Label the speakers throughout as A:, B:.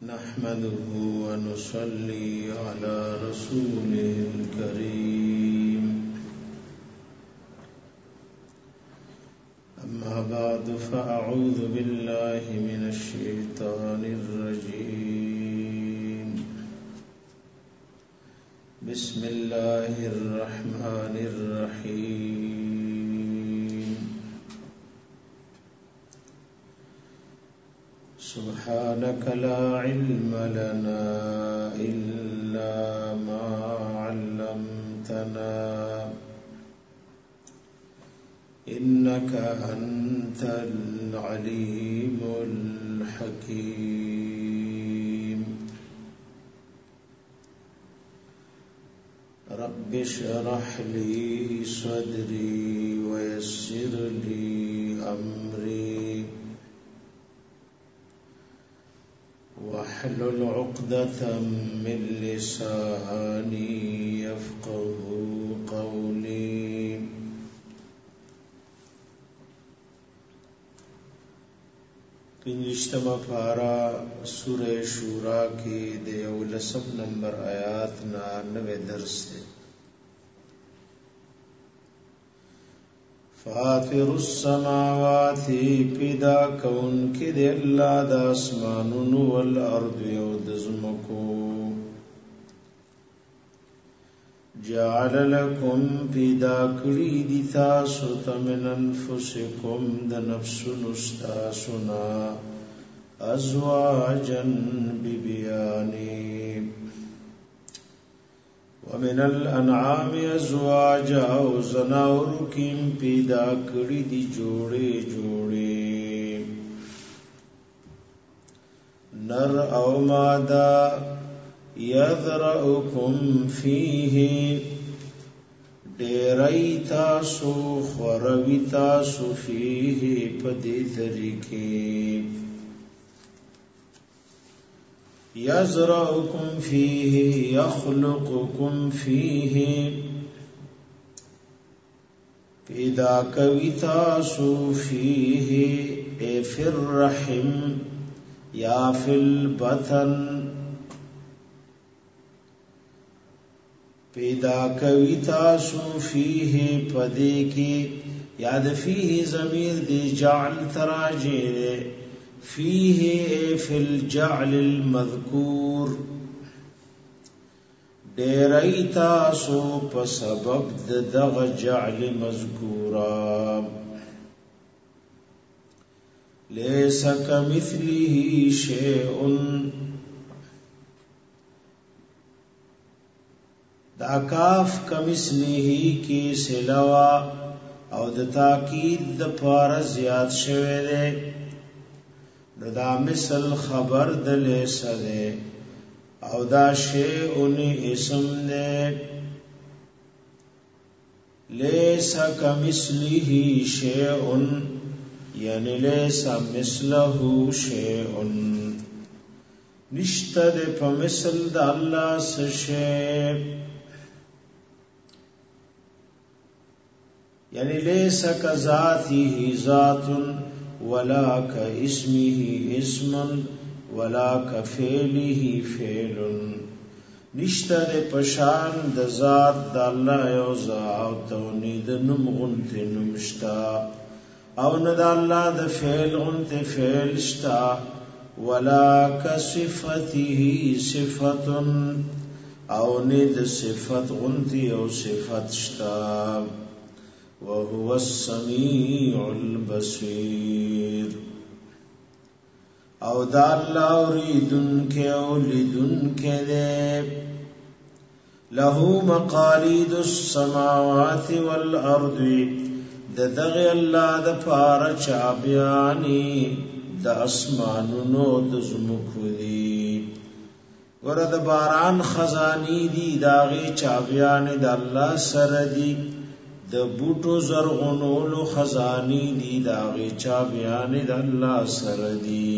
A: نحمده ونصلي على رسوله الكريم أما بعد فأعوذ بالله من الشيطان الرجيم بسم الله الرحمن الرحيم سبحانك لا علم لنا إلا ما علمتنا إنك أنت العليم الحكيم رب اشرح لي صدري ويسر لي أمري واحلل عقدة من لساني يفقهوا قولي پنځشتمه پارا سورہ شورا کې د 11 نمبر آیات نا 90 درس ده فاطر السماوات پیدا کون کې د الله د اسمانونو والارض او د زمکو جعل لكم پیدا کړی دي تاسو ته من انفسکم د نفسونو تاسونا ازواجا ببیانی ومن الانعام ازواجا او زناور کیم پیدا کړی دي جوړې جوړې نر او ماده یذرؤکم فیه ډیری تاسو خوروی تاسو فیه پدې طریقې یزرؤکم فیه یخلقکم فیه پیدا کوي تاسو فیه ای فی الرحم یا فی البطن پیدا کوي تاسو فیه پدې کې یاد فیه ضمیر دی جعل تراجه فیه فی الجعل المذکور ډیری تاسو په سبب دغه جعل مذکورا لیس کمثله شیء دا کاف کمثله کی سلوا او د تاکید د پار زیات شوه ده دا مثل خبر د لیس ده او دا شیء اسم ده لیس کمثله شیء یعنی لیس مثله شیء نشته ده په مثل د الله سشه یعنی لیس کذاته ذات ولا کاسمه اسم ولا کفعله فعل نشته د پشان د ذات د الله یو ذات تونید نم غنت نمشتا او نه د الله د فعل غنت فعل شتا ولا کصفته صفت او نه د صفت غنت او صفت شتا وهو السميع البصير او دا الله اوریدن کې او لیدن کې ده له مقاليد السماوات والارض دغه الله د پار چابياني د اسمانونو د زمکو دي ورته باران خزاني دي داغه چابياني د الله سره دي د بوټو زرغونولو خزانی دی داغی چا بیان د الله سره دی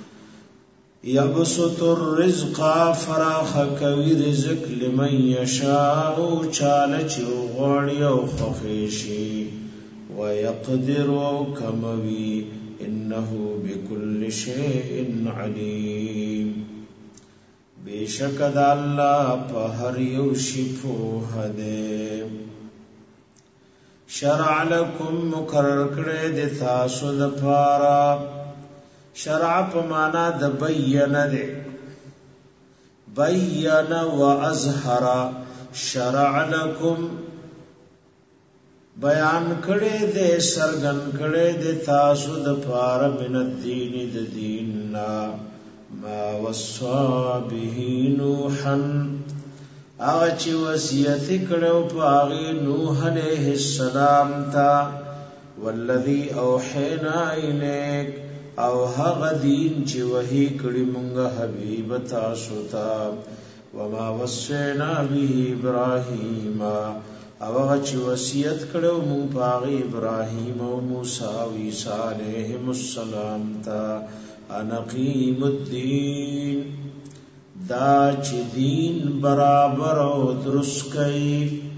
A: یبسط الرزق فراخ کوي رزق لمن یشاء چاله چې غوړی او خفیشي ويقدر كموي إنه بكل شيء عليم بیشک دا اللہ پا ہر یو شی پوہ دے شرع لکم مقرر کرے دے تاسو دا پارا شرع پا مانا دا بین دے بین و ازہر شرع لکم بیان کړه دې سرګن کړه دې تاسو د پار من الدین د دیننا ما وصى به نوحا هغه چې وصیت کړو په هغه نوح علیہ السلام تا والذي اوحینا الیک او هغه دین چې وحی کړی مونږه حبیب تاسو ته وما وصینا به ابراهیم او هغه چې وصیت کړو مونږ په ابراهیم او موسی او عیسی علیهم السلام ته ان اقیم الدین دا چې دین برابر او درست کړي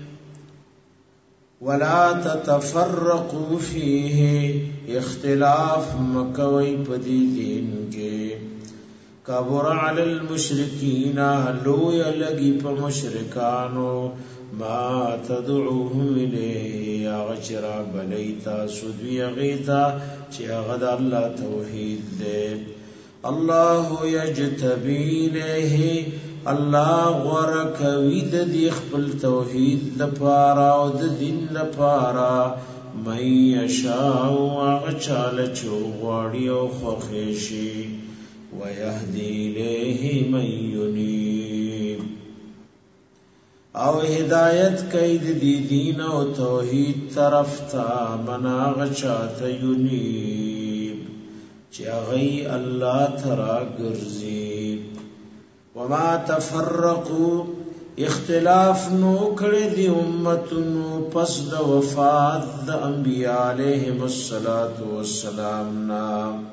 A: ولا تتفرقوا فيه اختلاف مکوي په دین کې کبر علی المشرکین لو یلگی په مشرکانو ما تدعوهم الیه اغچرا بلیتا سدوی غیتا چی اغد اللہ توحید دے اللہ یجتبی الیه اللہ غرکوی دی خپل توحید لپارا او دین لپارا من یشاو اغچال چو غاڑی او خوخیشی ویهدی الیه من ینیب او ہدایت کئی دی دین او توحید طرف تا مناغ چاہتا ینیب چا غی اللہ ترا گرزیب وما تفرقو اختلاف نو کړی دی امتونو پس د وفات د انبیاء علیهم السلام نا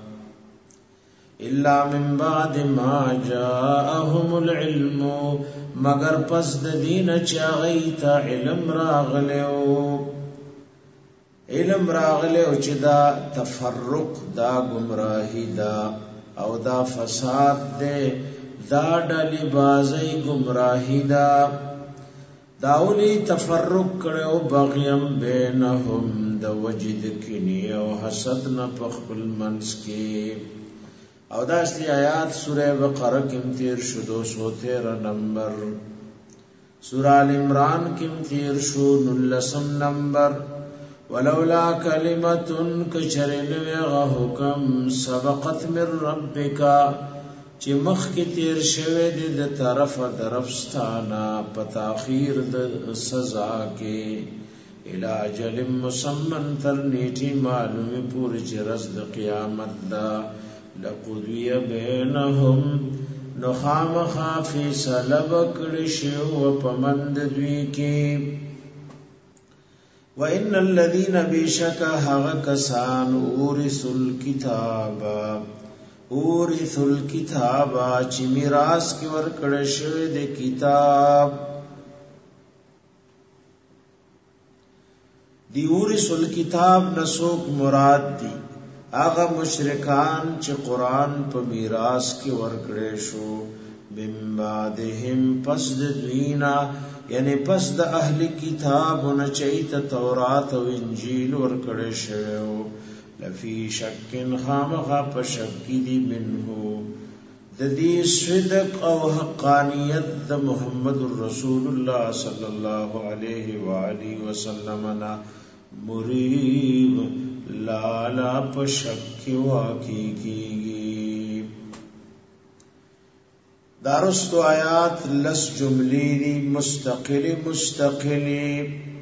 A: الا من بعد ما جاءهم العلم مگر پس د دین چا غیتا علم راغلو چې دا تفرق دا گمراهی دا او دا فساد دے دا ډلی بازی گمراهی دا داولی تفرق کړو بغیم بینهم د وجد کینی او حسد نه پخپل منس کې او داستی آیات سورہ بقرہ کم تیر شو 213 نمبر سورہ آل عمران کم تیر شو 19 نمبر ولولا کلمت کچرن وغا حکم سبقت من ربکا چی مخ کی تیر شوه دی د طرف درفستانا پتاخیر د سزا کے الاجل مسمن تر نیٹی معلومی پوری چی رزد قیامت دا لقضی بینهم نخام خافی سلب کرشو و پمند دوی کی وَإِنَّ الَّذِينَ بِشَكَ هَغَ كَسَانُ اُورِثُ الْكِتَابَ چی میراث کی ورکړی شوی د کتاب دی اورث الکتاب نسوک مراد دی آغا مشرکان چې قرآن په میراث کې ورکړی شو من بعدهم پس د دوینا یعنی پس د اهل کتابونه چیت تورات او انجیل ورکړی شوی لفی شکن خامخا په شک دی منه د دې صدق او حقانیت د محمد رسول الله صلی الله علیه و آله وسلم نا مریب لالا پشک واقعی کیگی دارستو آیات لس جملی دی مستقلی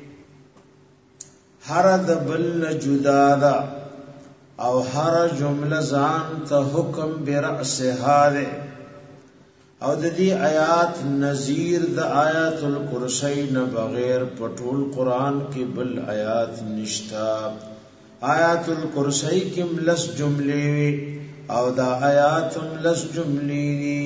A: ہر دبل جدا دا او ہر جمله ځان ته حکم برأسها ده او د دې آیات نظیر د آیات الکرسی نه بغیر پټول قران کې بل آیات نشتا آیات الکرسی کې لس جملې او دا آیات لس جملې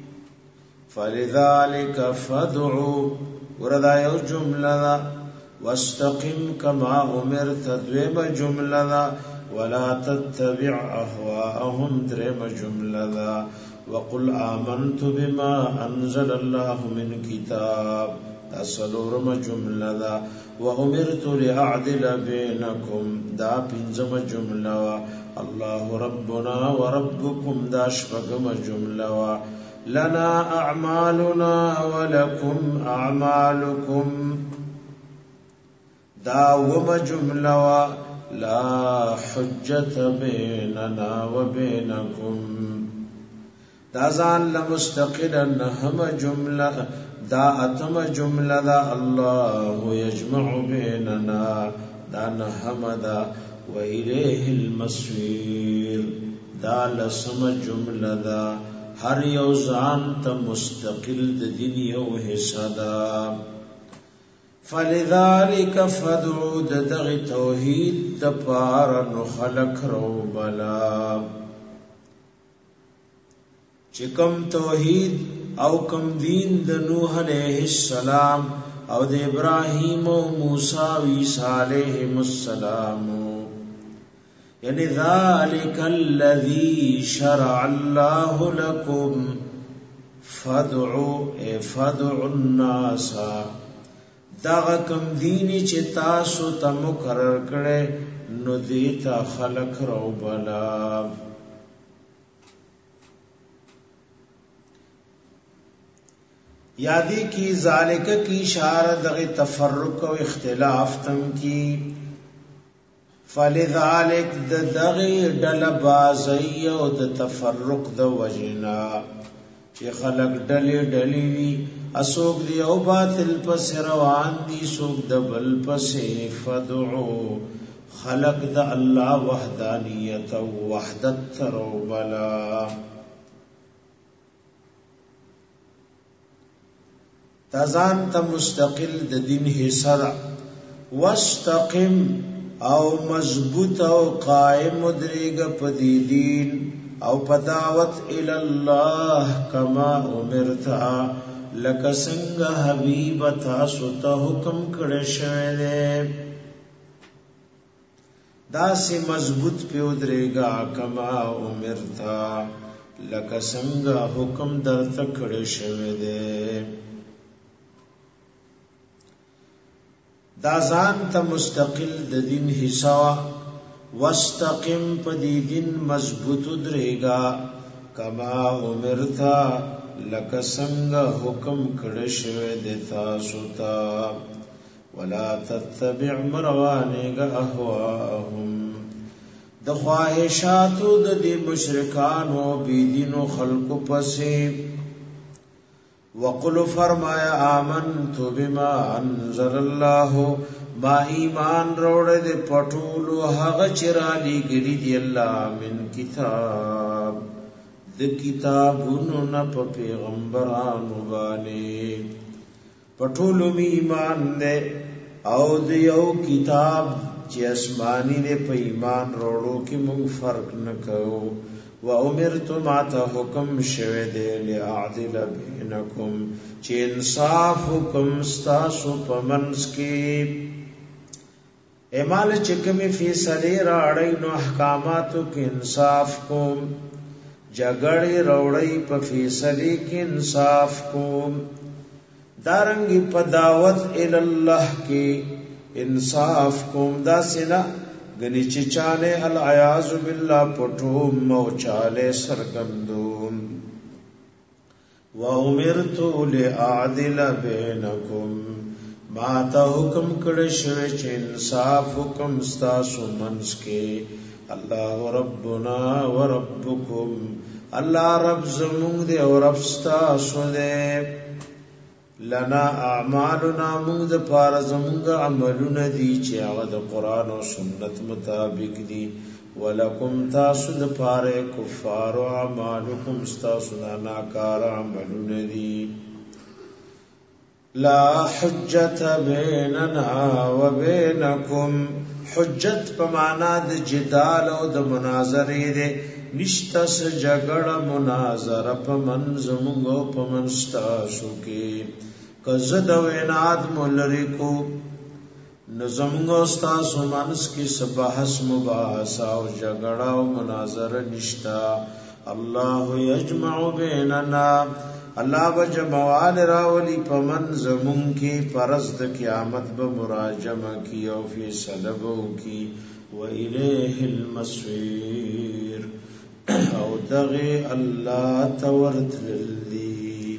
A: فلذلك فادعوا وردا یو جمله واستقم كما امرت دویمه جمله ولا تتبع اهواءهم درم جمله وقل آمنت بما انزل الله من کتاب دا سلورم جمله دا وامرت لاعدل بینکم دا پنځم جمله وا الله ربنا وربكم دا شپږم جمله وا لنا اعمالنا ولكم اعمالكم دا وم جمله وا لا حجة بيننا وبينكم دا ځان لمستقلا نهم جمله دا اتم جمله دا الله يجمع بيننا دا نهم دا وإليه المصير دا لسم جمله دا هر یو ځان ته مستقل د دین یو حصہ دا فلذلك فدعو دغ توحید د پار نو خلق رو بلا چکم توحید او کم دین د نوح علیہ السلام او د ابراہیم او موسی او عیسی علیہم السلام یعنی ذالک الذی شرع الله لكم فدعو الناس دا کم دینی چې تاسو ته مقرر کړي نو دیتا خلق رو بلا یادی کی ذالک کی اشارہ دغه تفرق او اختلاف تم کی فلذالک دغه ډله بازی او د تفرق د وجنا چې خلق ډلې وی اسوک دی او باطل پس روان دی سوک د بل پس فدعو خلق د الله وحدانیت او وحدت ترو بلا تزان ته مستقل د دین حصہ واستقم او مضبوط او قائم درېګ پدی دین او پداوت ال الله کما امرتا لک څنګه حبیب تاسو ته حکم کړی شوی دی داسې مضبوط پیو درېګا کما امرتا لک څنګه حکم درته کړی شوی دی دا ځان ته مستقل د دین حصہ واستقم پدی دین مضبوط درېګا کما امرتا لک څنګه حکم کړی شوی د تاسو ته ولا تتبع مروانګ اهواهم د خواهشاتو د دې مشرکانو بی دینو خلقو پسې وقل فرمایا آمنت بما انزل الله ما ایمان روڑے دے پټولو هغه چرالی ګری دی الله من کتاب د کتابونو نه په پیغمبرانو باندې پټولو می ایمان دے او د یو کتاب چې آسمانی دے په ایمان روړو کې موږ فرق نکو و امرت ما ته حکم شوه دے لعدل بینکم چې انصاف حکم ستاسو په منځ کې اعمال چې کومې فیصله راړی نو احکاماتو کې انصاف کوم جګړې راوړی په فیصله کې انصاف کوم دارنګي په دعوت ال الله کې انصاف کوم دا سنا غنی چې چاله العیاذ بالله پټو مو چاله سرګندوم و امرت لاعدل بینکم ما ته حکم کړی شوی چې انصاف حکم ستاسو منځ کې الله ربنا وربکم الله رب زموږ دی او رب ستاسو دی لنا اعمالنا موږ د پاره زموږ عملونه دي چې هغه د قران او سنت مطابق دي ولکم تاسو د پاره کفار او اعمالکم تاسو نه ناکار عملونه دي لا حجت بیننا وبینکم حجت په معنا د جدال او د مناظره دي نشته س جګړه مناظره په منځ موږ په منځ تاسو کې کزه د ویناد مولری کو نظمغو تاسو منځ کې سبحث مباحثه او جګړه او مناظره نشتا الله یجمع بیننا الله بجمعال راولی پمن زمون کی پرز د قیامت به مراجمه کی او فیصله بو کی و الیه المصیر او دغه الله تورتلی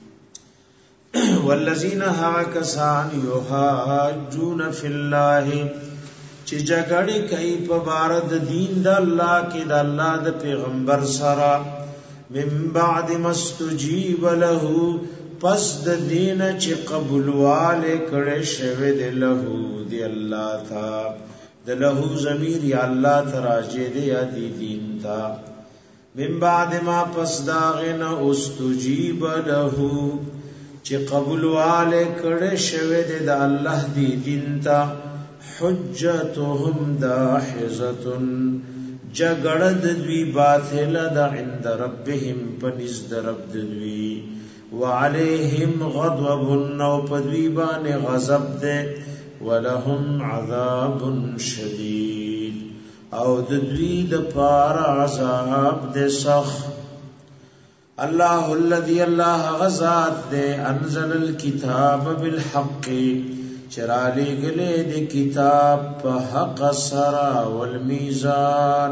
A: والذین هاکسان یحاجون فی الله چې جګړه کوي په بار د دین د الله کې د الله د پیغمبر سره من بعد مستجیب له پس د دین چې قبولواله کړه شوی د له دی الله تا د له ضمیر یا الله تراجه دی یا دی دین تا من بعد ما پس داغنا استجیب له چې قبولواله کړه شوی د الله دی دین تا حجتهم داحزه جګړه د دوی باطل ده عند ربهم پنځ د رب د دوی وعليهم غضب او پدوی باندې غضب ده ولهم عذاب شدید او د دوی د پار عذاب ده سخ الله الذي الله غزاد ده انزل الكتاب بالحق چرالی گلے دی کتاب پا حق سرا والمیزان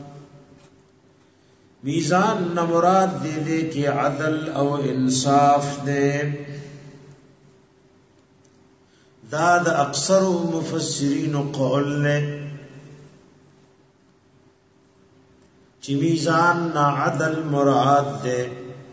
A: میزان نمراد دے دے کی عدل او انصاف دے داد اکثر مفسرین قول نے چی میزان نا عدل مراد دے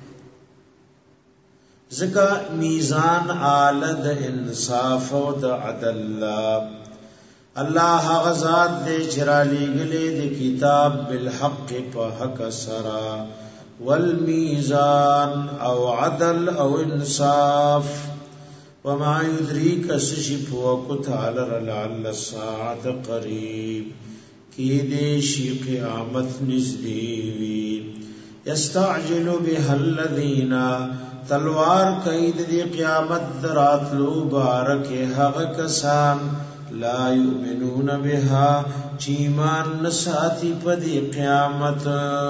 A: ذکا میزان آلد انصاف و دا عدل اللہ غزاد دے چرالی گلے دے کتاب بالحق پا حق سرا والمیزان او عدل او انصاف وما یدریک سشپ وکتعالر لعل الساعت قریب کی دیشی قیامت نزدیوی یستعجل بها الذین تلوار قید دی قیامت دراتلو بارک حق کسان لا یؤمنون بها چیمان نساتی پدی قیامت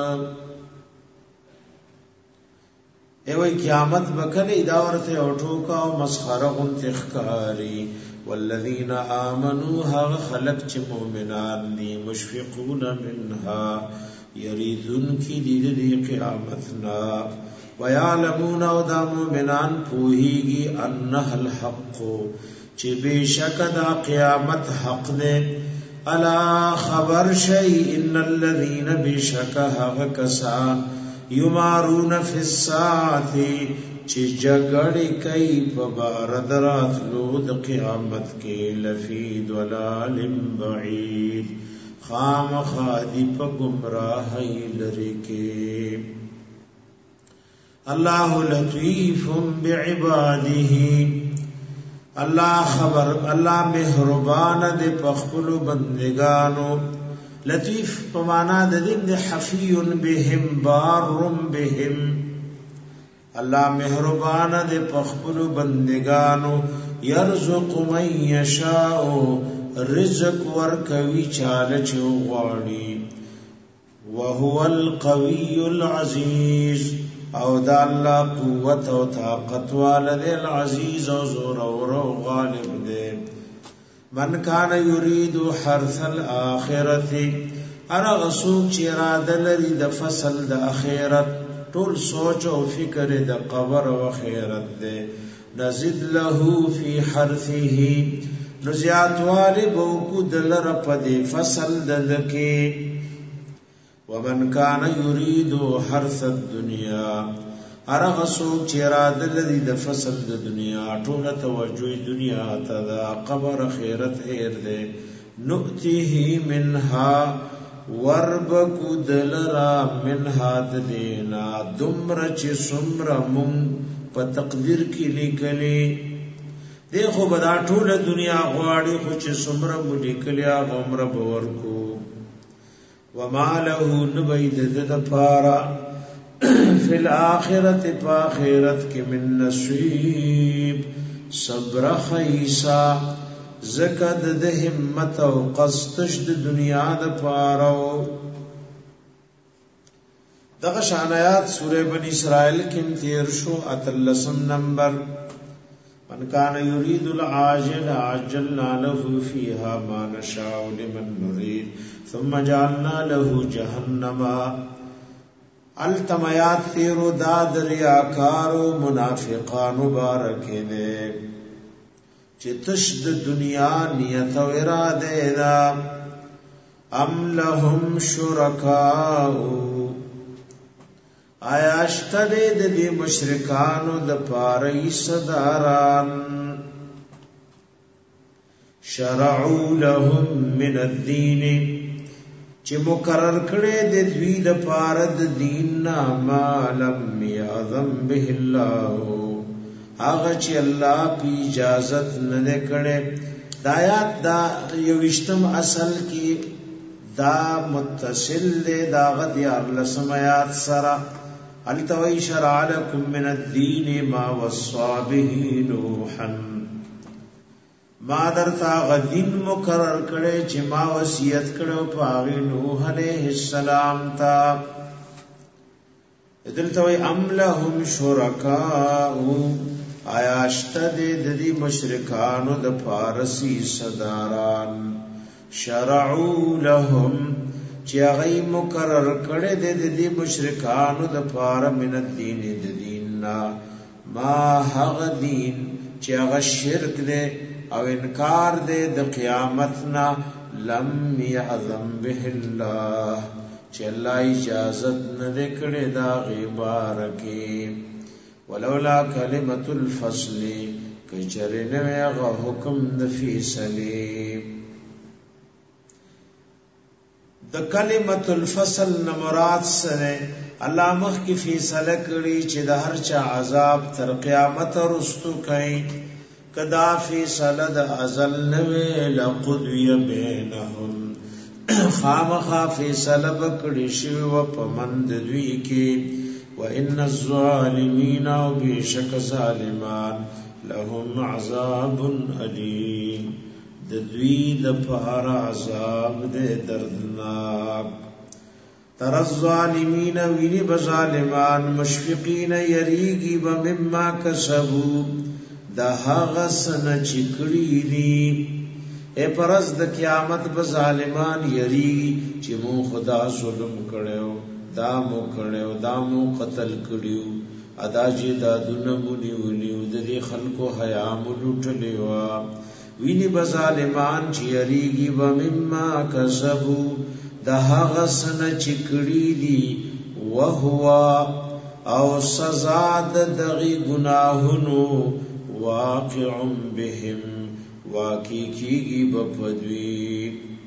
A: ایوی قیامت بکلی دورت اوٹوکا و مسخرغن تخکاری والذین آمنوا حق خلق چی مومنان دی مشفقون منها یریدن کی دی قیامتنا وَيَعْلَمُونَ وَدَا مُؤْمِنَانْ پوہیگی اَنَّهَا الْحَقُّ چی بے شک دا قیامت حق دے الا خبر شئی ان الذین بے شک حق کسان یمارون فی الساعت چی جگڑی کئی پبارد رات لود قیامت کے لفی دلال بعید خام خادی پا گمراہی لرکے اللہ لطیف بعباده اللہ خبر اللہ مہربان دے پخپل بندگانو لطیف پمانا دین دے حفی بهم بار بهم اللہ مہربان دے پخپل بندگانو یرزق من یشاء رزق ورکوی چالچ غواړي وهو القوی العزیز او دا اللہ قوت و طاقت والد العزیز و زور و غالب دے من کان یرید حرث الاخرت ارغسوک چی اراد لری دا فصل دا اخیرت طول سوچ و فکر دا قبر و خیرت دے نزد له فی حرثه نزیات والب و کدل رپ دے فصل دا دکے ومن کان یرید حرث الدنیا ارغسوک چی اراد لری دا فصل دا دنیا طول توجوی دنیا تدا قبر خیرت ایر دے نؤتیه منها وربکو دلرا منها دینا دمر چی سمر من پا تقدیر کی لکلی دیکھو بدا طول دنیا غواړي خو چی سمر مو لکلی غمر بورکو وما له نبید د پارا فی الاخرت پا آخرت کی من نصیب صبر خیسا زکد د همت او قصتش د دنیا د پارا دغه شان آیات سورہ بنی اسرائیل کې تیر شو اتلسم نمبر من كان يريد العاجل عجلنا له فيها ما نشاء لمن نريد ثم جعلنا له جهنم التميات تیرو داد ریاکارو منافقان مبارکی دے چتشد دنیا نیت و اراده دا ام لهم شرکاؤ آیا اشتدی دی مشرکانو د پاری صداران شرعو لهم من الدین چی مقرر کڑے دی دوی د پارد دین ما لم یعظم به اللہ آغا چی اللہ پی اجازت ندے کڑے دایات دا یوشتم اصل کی دا متصل دے داغت یار لسمیات سرا التوی شرع لکم من الدین ما وصا به نوحا ما در تا غدین مقرر کرے چی ما وصیت کرو پاغی نوح علیہ السلام تا دلتوی ام لهم شرکاؤ آیا اشتد دی مشرکانو د پارسی صداران شرعو لهم چی اغی مقرر کڑے دی مشرکانو دا پارا من الدین دی دیننا ما حق دین چی اغی شرک دے او انکار دے دا قیامتنا لم یعظم به اللہ چی اللہ اجازت ندے کڑے دا غیبارکی ولولا کلمت الفصل کچرنوی اغا حکم دفی سلیم د کلمت الفصل نمرات سره الله مخ کی فیصله کړي چې د هر چا عذاب تر قیامت رستو کوي کدا فیصله د ازل نوې لقضی بینهم خامخا فیصله وکړي شی و پمند دوی کې وان الظالمین او بشک ظالمان لهم عذاب الیم د دوی د پار عذاب د دردناک تر الظالمین ویني بظالمان مشفقین یریگی بمما کسبو د هغه سن چکړی دي اے پرز د قیامت بظالمان یریگی چې مو خدا ظلم کړو دا مو کړو دا مو قتل کړیو ادا جی دادونه مونږ ونیو د دې خلکو حیا ملوټلیوا ویني بظالمان چیریږي و مما کسبو د هغه سن چکړی دي وهو او سزا د دغی گناهونو واقع بهم واقع کیږي بپدوی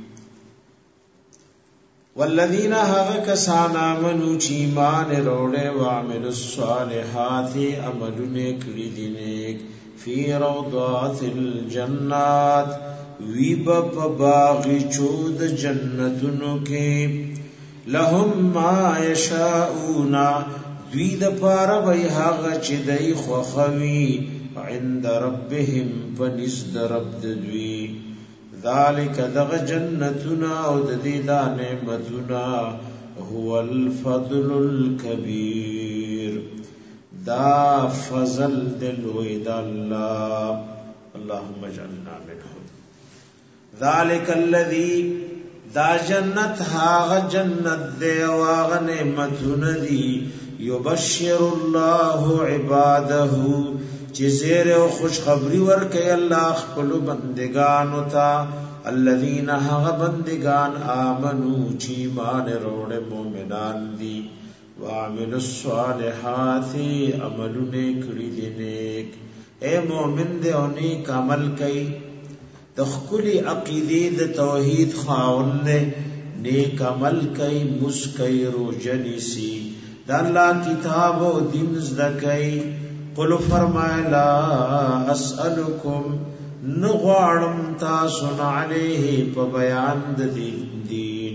A: والذین هغه کسان امنو چې ایمان وروړي او عمل الصالحات عملونه کړی دي نیک فی روضات الجنات ویب باغچو د جنتونو کې لهم ما یشاؤون دوی د پاره وی هغه چې دای خوخوي عند ربهم فنزد رب دوی ذالک دغ جنتنا او د دې دا نعمتنا هو الفضل الكبير دا فضل دلوی دا اللہ اللهم اجعلنا منهم ذالک الذی دا جنت هاغ جنت دے واغ نعمتن دی یبشر اللہ عباده چی زیر و خوشخبری ورکی اللہ خپل بندگانو تا الذین هاغ بندگان آمنو چی مان روڑ مومنان دی وعمل الصالحات عملونه کړی دي نیک اے مومن دې او نیک عمل کوي تخکلی عقیده د توحید خاون نه نیک عمل کوي مسکای روجنسی د الله کتاب او دین زده کوي قل فرمایلا اسالکم نغوارم تاسو علیه په بیان د دین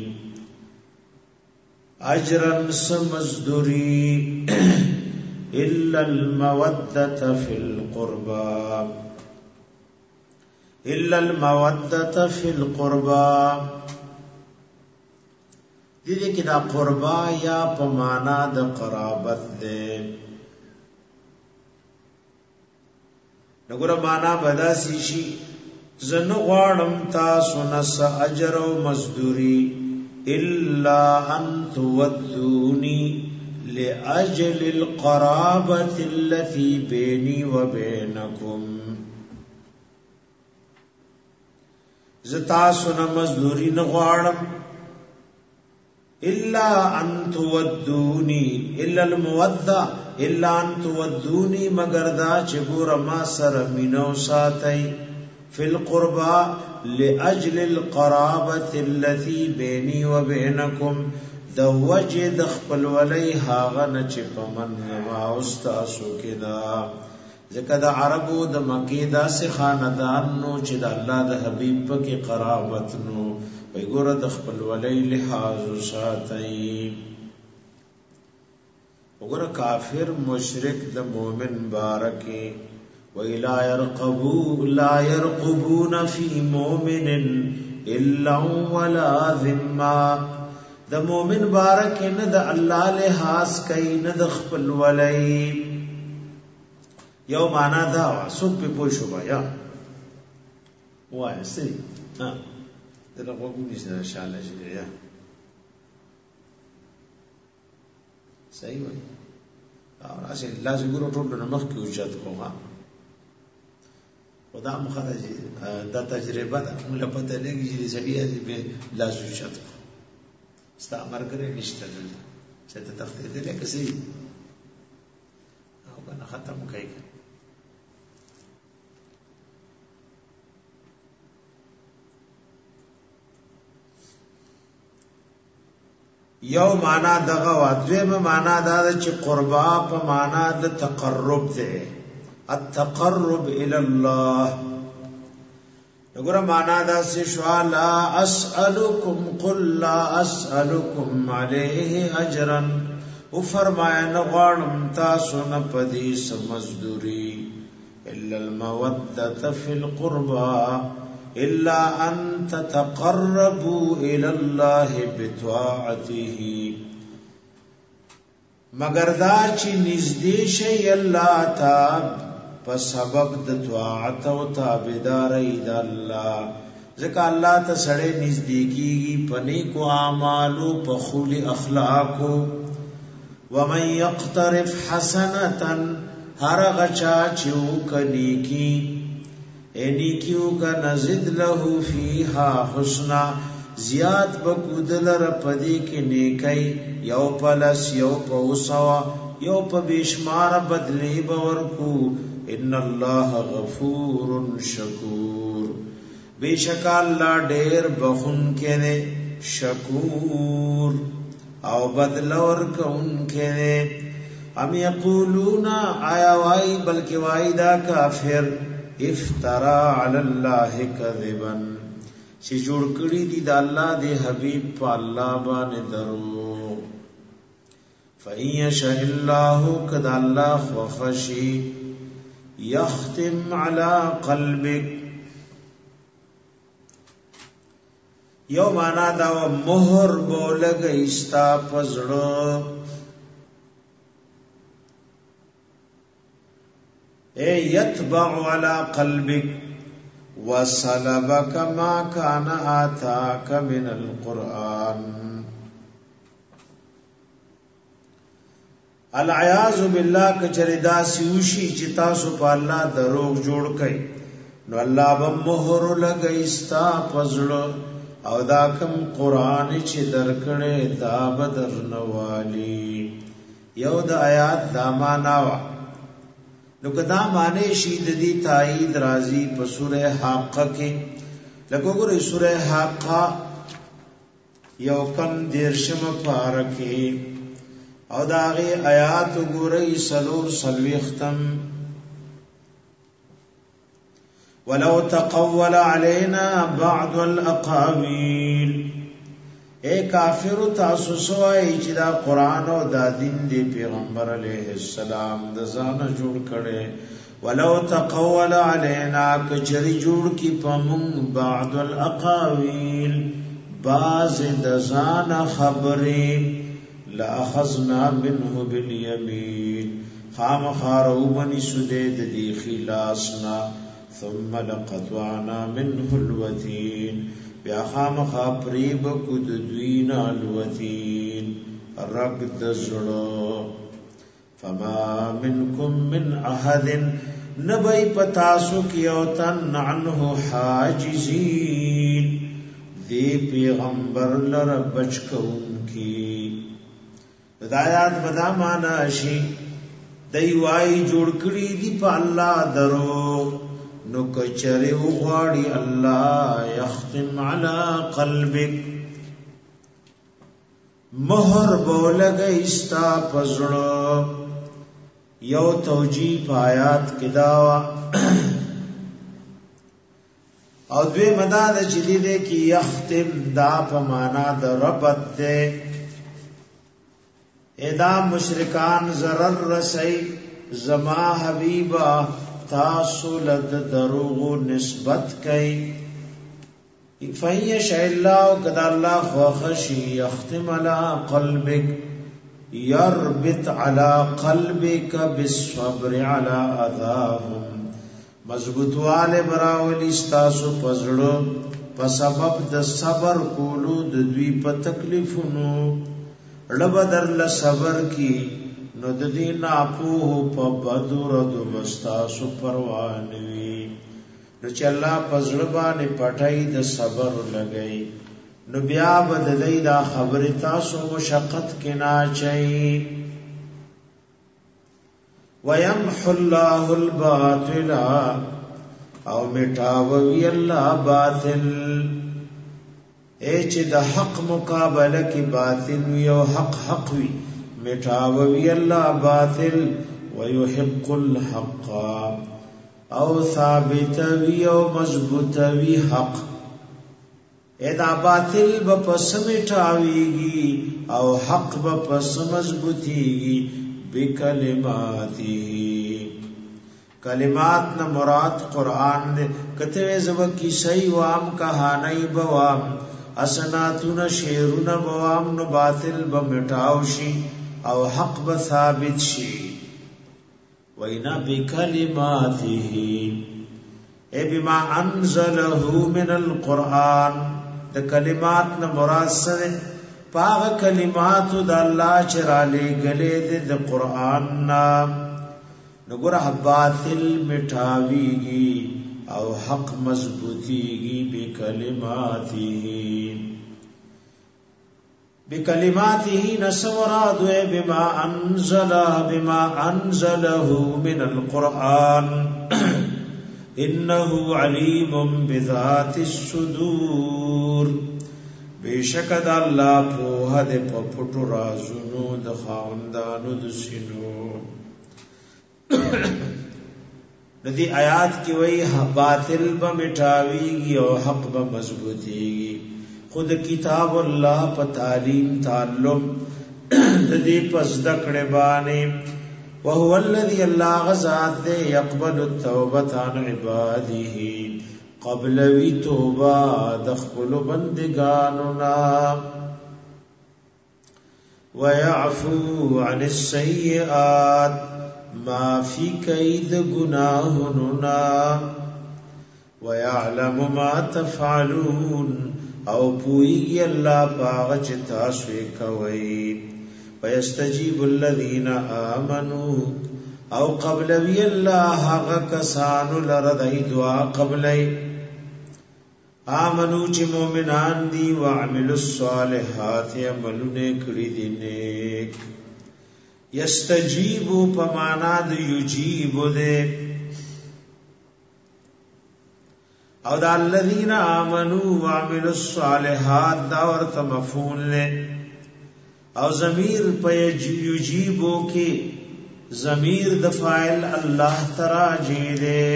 A: اجرا سمزدری الا المودة في القربى دې کې دا قربا یا په معنا د قرابت ده. نګوره معنا بداسي شي زن غواړم تاسو نس اجر او مزدوري الا ان تودوني لاجل القرابه التي بيني وبينكم. زتا سن مزدوري نه غواړم الا ان تودوني الا الموده الا ان تودوني مگر دا چې ګور ما سره مينو ساتي فی القربا لاجل القرابه التي بيني وبينكم د وجه د خپل ولی هاغه نه چې پمن ما استاسو کدا ځکه د عربو د مکی داسې خاندان نو چې د الله د حبیب په کې قرابت نو وی ګور د خپل ولی لحاظ ساتي. وګوره کافر مشرک د مؤمن بارکه وَإِلَا يَرْقُبُونَ فِي مُؤْمِنٍ إِلَّا وَلَا ذِمَّةٍ. د مؤمن بارک نه د الله لحاظ کوي نه د خپل ولای. یو معنا دا سو په پوه شو بیا وای سي ها دغه وګورئ چې شاله شي یا صحیح وای او راشه لازم ګورو ټول نه مخ کې اوچت کوه خدا مخرج دا تجربه ده موږ په پته لګی چې سړی به لازم اوچت ستا مرګره نشته چې ته تخته دې لکه سي او کنه ختم کوي. یو معنا دغه واځه معنا دا چې قربا په معنا د تقرب ده التقرب الى الله. وګوره معنا دا چې شوا لا اسالکم قل لا اسالکم علیه اجرا او فرمایا نه غواړم تاسو نه پدې سمزدوري الا الموده فی القربا الا ان تتقربوا الى الله بطاعته مگر دا چې نږدې شي الله تعالی په سبب د طاعت او تابعداري د الله. ځکه الله ته سړی نږدې کیږي په نیکو اعمالو په خول اخلاقو. ومن يقترف حسنه هر غچا چې وکنيکی انیکیو کا نزد له فیها حسنا زیاد بکودل رپدی کی نیکی یو پلس یو پوسوا یو په بشمار بدلی باورکو. ان الله غفور شکور بیشک الله ډیر بخون کړي شکور او بدل ورکون کړي. ام یقولون آیا وای بلکې وای دا کافر افترا علی الله کذبا چې جوړ کړی دي د الله د حبیب په الله باندې درو. فإن يشاء الله قد الله وخشي يختم على قلبك. یو معنا دا مہر بولګی استا پزړو اے یتبع على قلبك وسلبك ما كان آتاك من القرآن. العیاذ بالله کچریدا سیوشی چې تاسو په الله دروغ جوړ کړي نو الله به مہر لګی استا پزړو او دا کوم قران چې درکړې دا بدر نوالی. یو د آیات دا معنا وا نو کدا معنی شي د دې تایید راضی په سوره حاقه کې لکه وګورئ سوره حاقه یو کم دیرشم پارکه او داغه آیات وګورئ سلور سلوختم. ولو تقول علينا بعض الاقاويل اے کافر تاسو سوای چې دا قران او دا دین دی پیغمبر علیه السلام د ځان جوړ کړي. ولو تقول علينا کچری جوړ کی پمون بعض الاقاويل باز دزان خبری لأخذنا منه بالیمین خام خارو بنی سدید دی خلاسنا ثم لقطعنا منه الوتین بیا خام خاپریب کد دوین الوتین رگ دزڑو فما منکم من احد نبی پتاسو کیوتن عنه حاجزین دی پیغمبر لربچ کون کی ہدایات بدا مانا شی دی وائی جوڑ کری دی پا اللہ درو نو کچری وغواړي الله یختم علی قلبک مہر بولګی استا پزړو یو توجیه آیات کې داوا او دوی مداد چلی دے کی یختم دا پا مانا دا ربط دے ادا مشرکان ضرر رسی زما حبیبا تاسو لد دروغ نسبت کئی فَإِنْ يَشَأِ اللَّهُ قَدَ اللَّهُ خَوْخَشِي يَخْتِمْ عَلَى قَلْبِكَ يَرْبِطْ عَلَى قَلْبِكَ بِالصَّبْرِ عَلَى أَذَاهُمْ مضبوط والے براولی ستاسو پزړو په سبب د صبر کولو د دوی په تکلیفونو لبدر ل صبر کی نو د دې ناپوه په بدر د مستاسو پروانوي نو چې الله پزړ باندې پټای د صبر لګئی نو بیا بدلای دا خبر تاسو مشقت کې نه چي وَيَمْحُ اللَّهُ الْبَاطِلَ او مٹاوی اللہ باطل ایچ دا حق مقابلہ کی باطل وی او حق وی مٹاوی اللہ باطل وَيُحِقُّ الْحَقَّ او ثابت وی او مضبوط وی حق ایدا باطل بپس مٹاویگی او حق بپس مضبوطیگی بکلماتی کلمات نہ مراد قرآن دے کتوے زب کی صحیح وام کہانی بوام اسناتون شیرون بوام نو باطل بمٹاو شی او حق بثابت شی وینا بکلماتی اے بما انزلہ من القرآن دا کلمات نہ مراد سنے پاغ کلمات دا اللہ چرالی گلے دے دا قرآن نام نگرہ باطل مٹاویگی او حق مضبوطیگی بکلماتی نسورادو بما انزلہ من القرآن انہو علیم بذات الصدور بیشک دا اللہ پوها دے پپٹو رازونو دا خاندانو دا سینو ندی آیات کی وئی باطل با مٹاویگی او حق با مضبوطیگی خود کتاب اللہ پا تعلیم تعلم ندی پس دکڑ بانے وهو الذي اللہ غزات دے یقبل التوبت عن عباده قبل وی توبہ دخل بندگاننا ويعفو عن السیئات ما فی قید گناہننا ويعلم ما تفعلون او پوئیگی اللہ پاغچ تاسوی کوئی ويستجیب الذین آمنوا او قبل وی اللہ حق کسانو لردئی دعا قبلی آمنو چی مومنان دی وعملوا الصالحات عملونے کری دی نیک یستجیبو پمانا دی یجیبو دے او دا الذین آمنوا وعملوا الصالحات دا ورطا مفعول لے او ضمیر پا یجیبو کی ضمیر دفائل اللہ تراجی دے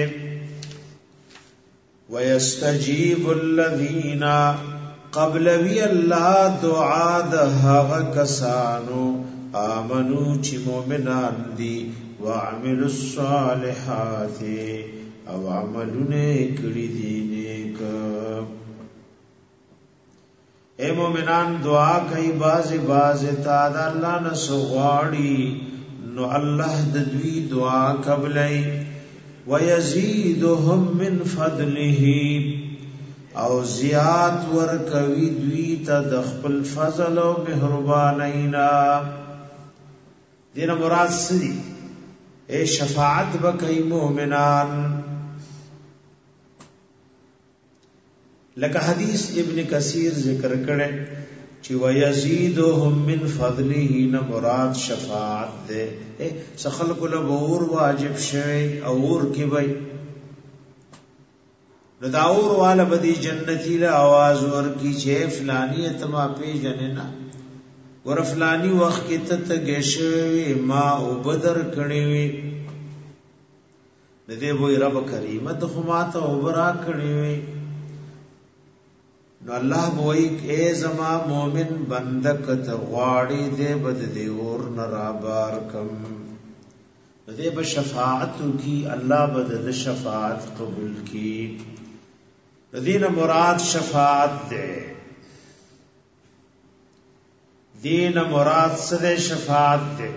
A: وَيَسْتَجِيبُ الَّذِينَ قبل وی اللہ دعا دہاغ کسانو آمنو چی مومنان دی وعملوا الصالحات او عملونے کری دی نیک اے مومنان دعا کوي باز تا د الله نه سغواړي نو الله د دوی دعا قبلای ويزيدهم من فضله او زیات ور کوي دوی ته د خپل فضل او مهربانینا دینه مراد سړي اے شفاعت بکای مومنان لکه حدیث ابن کثیر ذکر کړي چې ويزيدهم من فضله نه مراد شفاعت ده سخلق له اور واجب شوی اور کې وای نو دا اور والا بدی جنتی له आवाज ور کی چې فلانی اتما پیژنې نه ور فلانی وخت کې ته گشوي ما او بدر کړي وي دې وای رب کریم ته خمات او برا کړي وي نو الله بوئی اے زما مومن بندک ته غواړي دې بد دې اور نرابار کم دې به شفاعت کی الله بد د شفاعت قبول کی دین مراد شفاعت دے دین مراد سده شفاعت دے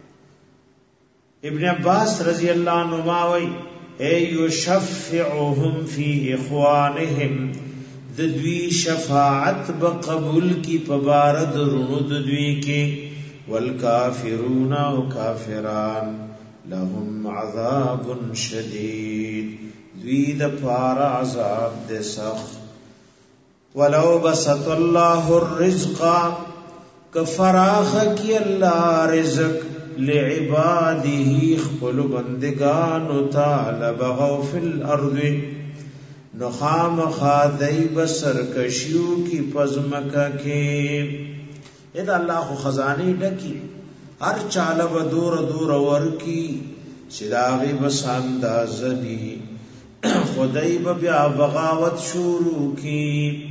A: ابن عباس رضی اللہ عنہ وی اے یشفعهم فی اخوانهم ددوی شفاعت بقبول کی پبارد رند دوی کی والکافرون و کافران لهم عذاب شدید دوی د پارا عذاب د سخت ولو بسط الله الرزق کفراخ کی الله رزق لعباده خپل بندگان تعالی بغوا فی الارض نخام خادی بسر کشیو کی پزمکا کی اذا الله خزانی ډکی هر چاله دور دور ور کی چراغی بس اندازنی خدای بیا بغاوت شروع کی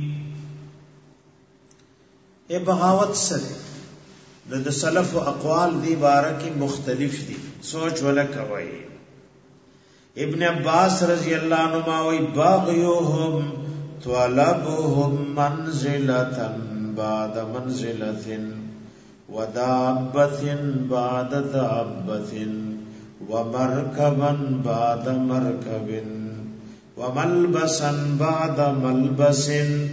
A: اے بغاوت سره د سلف او اقوال دی بارکی مختلف دي سوچ ولا کوي ابن عباس رضی اللہ عنہ وی باغیوهم طلبهم منزلة بعد منزلة ودابة بعد دابة ومركبا بعد مركب وملبسا بعد ملبس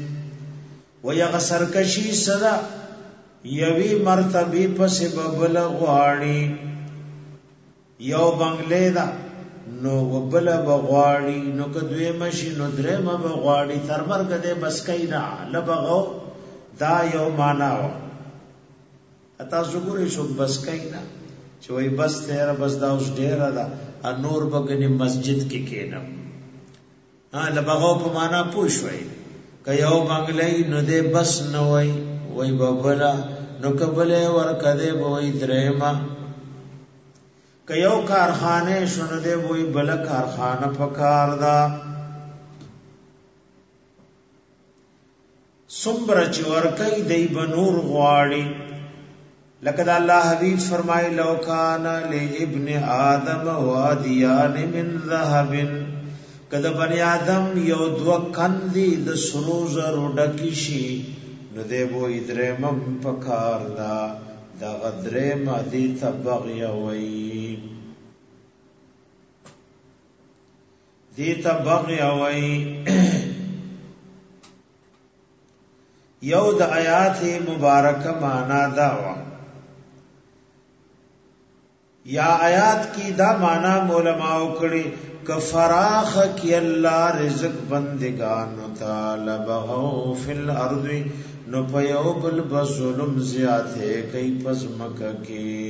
A: ويغسر کشی صدا یوی مرتبی پس ببل غواړي یو بنگلې دا نو وبل بغواړي نو کدوې مشي نو درې ما بغواړي تر مرګ دې بس کینا لبغو دا یو معنا و اته زګورې شو بس کینا چې وای بس تیر بس دا اوس ډیر دا نور بګنی مسجد کې کېنم لبغو په معنا پوښوي کيو بنگلې نو دې بس نو وای ببلا نو کبله ور کده وای درېما کيو کارخانه شونه دې وای بل کارخانه پکار دا صبر چې ور کوي دې بنور غواړي لقد الله حبیب فرمای لو کان لابن آدم وادیان من ذهب کده بنی آدم یو دو کندی د سرو زرو ډکی شي نو دې وای درېم پکار دا دا غدره مادي تبغي وي دي تبغي وي یو د آیات مبارکه معنا دا وا یا آیات کی دا معنا علماء کړي کفراخ کی الله رزق بندگان تعالی بغو فی الارض نو پیو بل بظلم زیاده کئی پزمک کی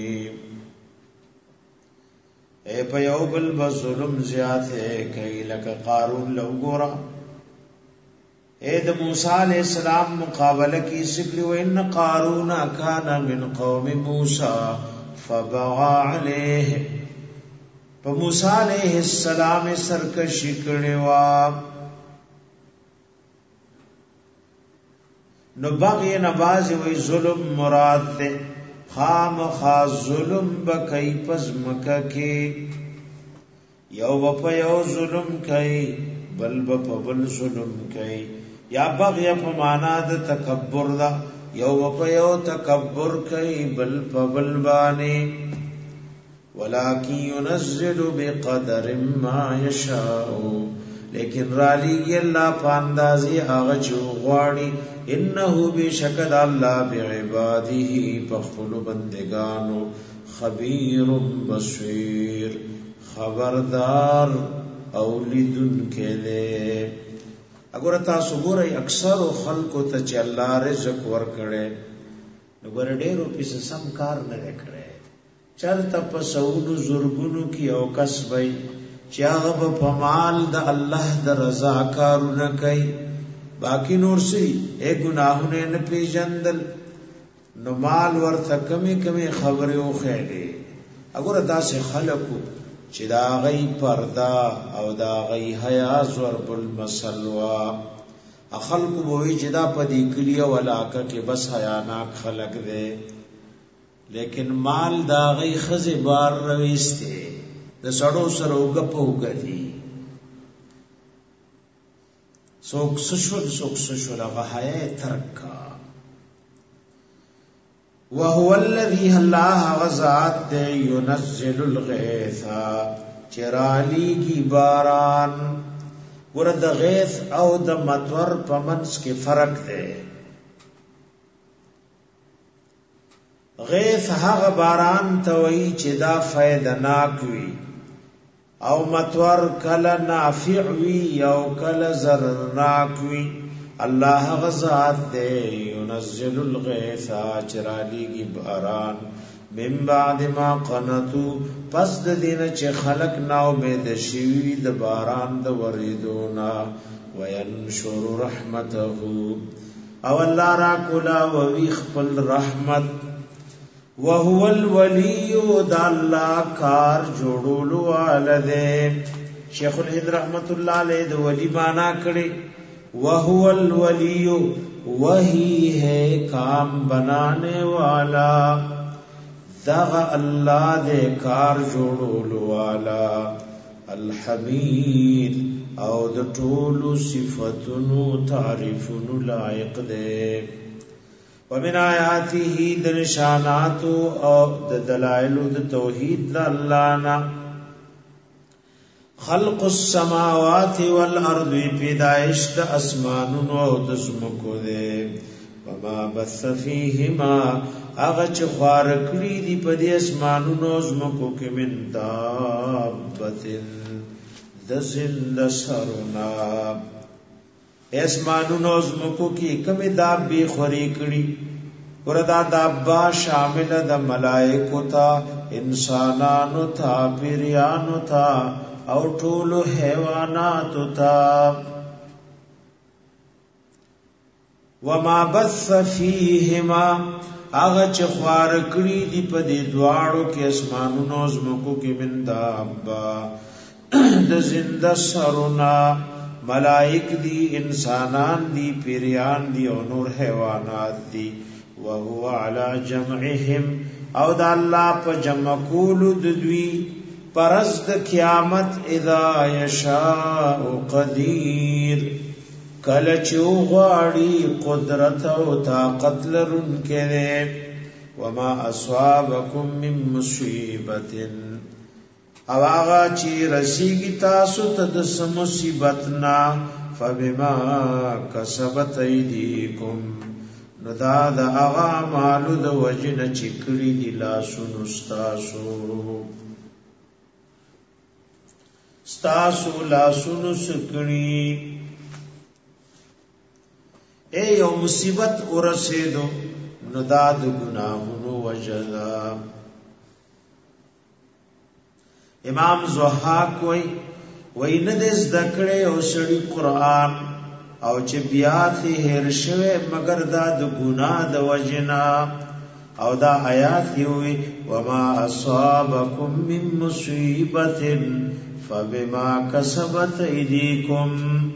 A: اے پیو بل بظلم زیاده کئی لکا قارون لو گورا اے د موسیٰ علیہ السلام مقابلہ کی سکلی و ان قارون کان من قوم موسیٰ فبغا علیہ پا موسیٰ علیہ السلام سرکشی کرنوا نو بغی نبازی وی ظلم مراد تے خام خاص ظلم بکی پز مکہ کی یو بپا یو ظلم کئی بل بپا بل ظلم کئی یا بغی په معنا د تکبر دا یو په یو تکبر کوي بل په بل باندې ولکن ينزل بقدر ما يشاء لیکن رالیږي الله په اندازې هغه چې غواړي انه بشکد الله بعباده فخل بندگانو خبير بصير خبردار او لیدون کله اگر تاسو ګورئ اکثر خلکو ته چې الله رزق ورکړي نو ګور ډېرو پیسې سم کار نه کړي چلته په سونو زورګونو کې او کسبای چې هغه په مال د الله د رضا کارونه کوي باقی نور سي اے ګناهونه نه پیژندل نو مال ورته کمی کمی خبره او خېلې اگر تاسو خلکو چې دا غي پردا او دا غي حیا ضرب المثل وا خلق وې چې دا پدې کلیه ولاکه کې بس حیا ناک خلق دے لیکن مال دا غي خزه بار رويسته د سړو سره وګپو وګدي سوک سشول هغه حیا ترکا وهو الذي الله غزاد ينزل الغيث چرالی کی باران ورد غیث او د مطر پمنس کې فرق دی غیث هغه باران ته وی چې دا فائدہ ناک وي او مطر کله نافع وي او کله ضرر ناک وي الله غزاد دے ينزل الغیث چرالی کی باران من بعد ما قنطو پس د دین چې خلق ناو بيد شوی د باران د وریدونا وینشر رحمته او الله را کولا وی خپل رحمت وهو الولي د الله کار جوړولو والده شیخ الهند رحمت الله علیه د ولی معنا کړي وهو الولي وہی ہے کام بنانے والا دغ اللہ دے کار جوڑولو والا الحمید او د ټولو صفاتونو تعریفونو لائق دے ومن آیاته د نشانات او د دلائل د توحید د الله نا خلق السماوات والارض پیدائش د اسمانونو او د زمکو دے وما بث فیهما اغه چې خوار کړی دی په دې اسمانونو زمکو کې من دابتن د زند سرنا اسمانونو زمکو کې کومه دابې خوري کړی وردا دابا شامل د ملائکو تا انسانانو تا پیریانو تا او ټول حیوانات تا وما بث فیهما اغه چې خوار کړی دی په دې دواړو کې اسمانونو زمکو کې من دابا د زنده سرنا ملائک دی انسانان دی پیریان دی او نور حیوانات دی وهو على جمعهم او د الله په جمع کولو د دوی پرز د قیامت اذا یشاء قدیر کله چې غواړي قدرت او طاقت لرونکي وما اصابکم من مصیبت او هغه چې رسیږي تاسو ته د مصیبتنا فبما کسبت ایدیکم نو دا د هغه اعمالو د وجنه چې کړی دي لاسونو ستاسو لاسونو سکړي اے یو مصیبت ورسېدو نو دا د ګناهونو وجدا امام زوحاک وای نه د ذکرې او سړي قران او چې بیا ته هر شوه مگر دا د ګناه د وجنا او دا آیات وی وما اصابکم من مصیبت فبما کسبت ایدیکم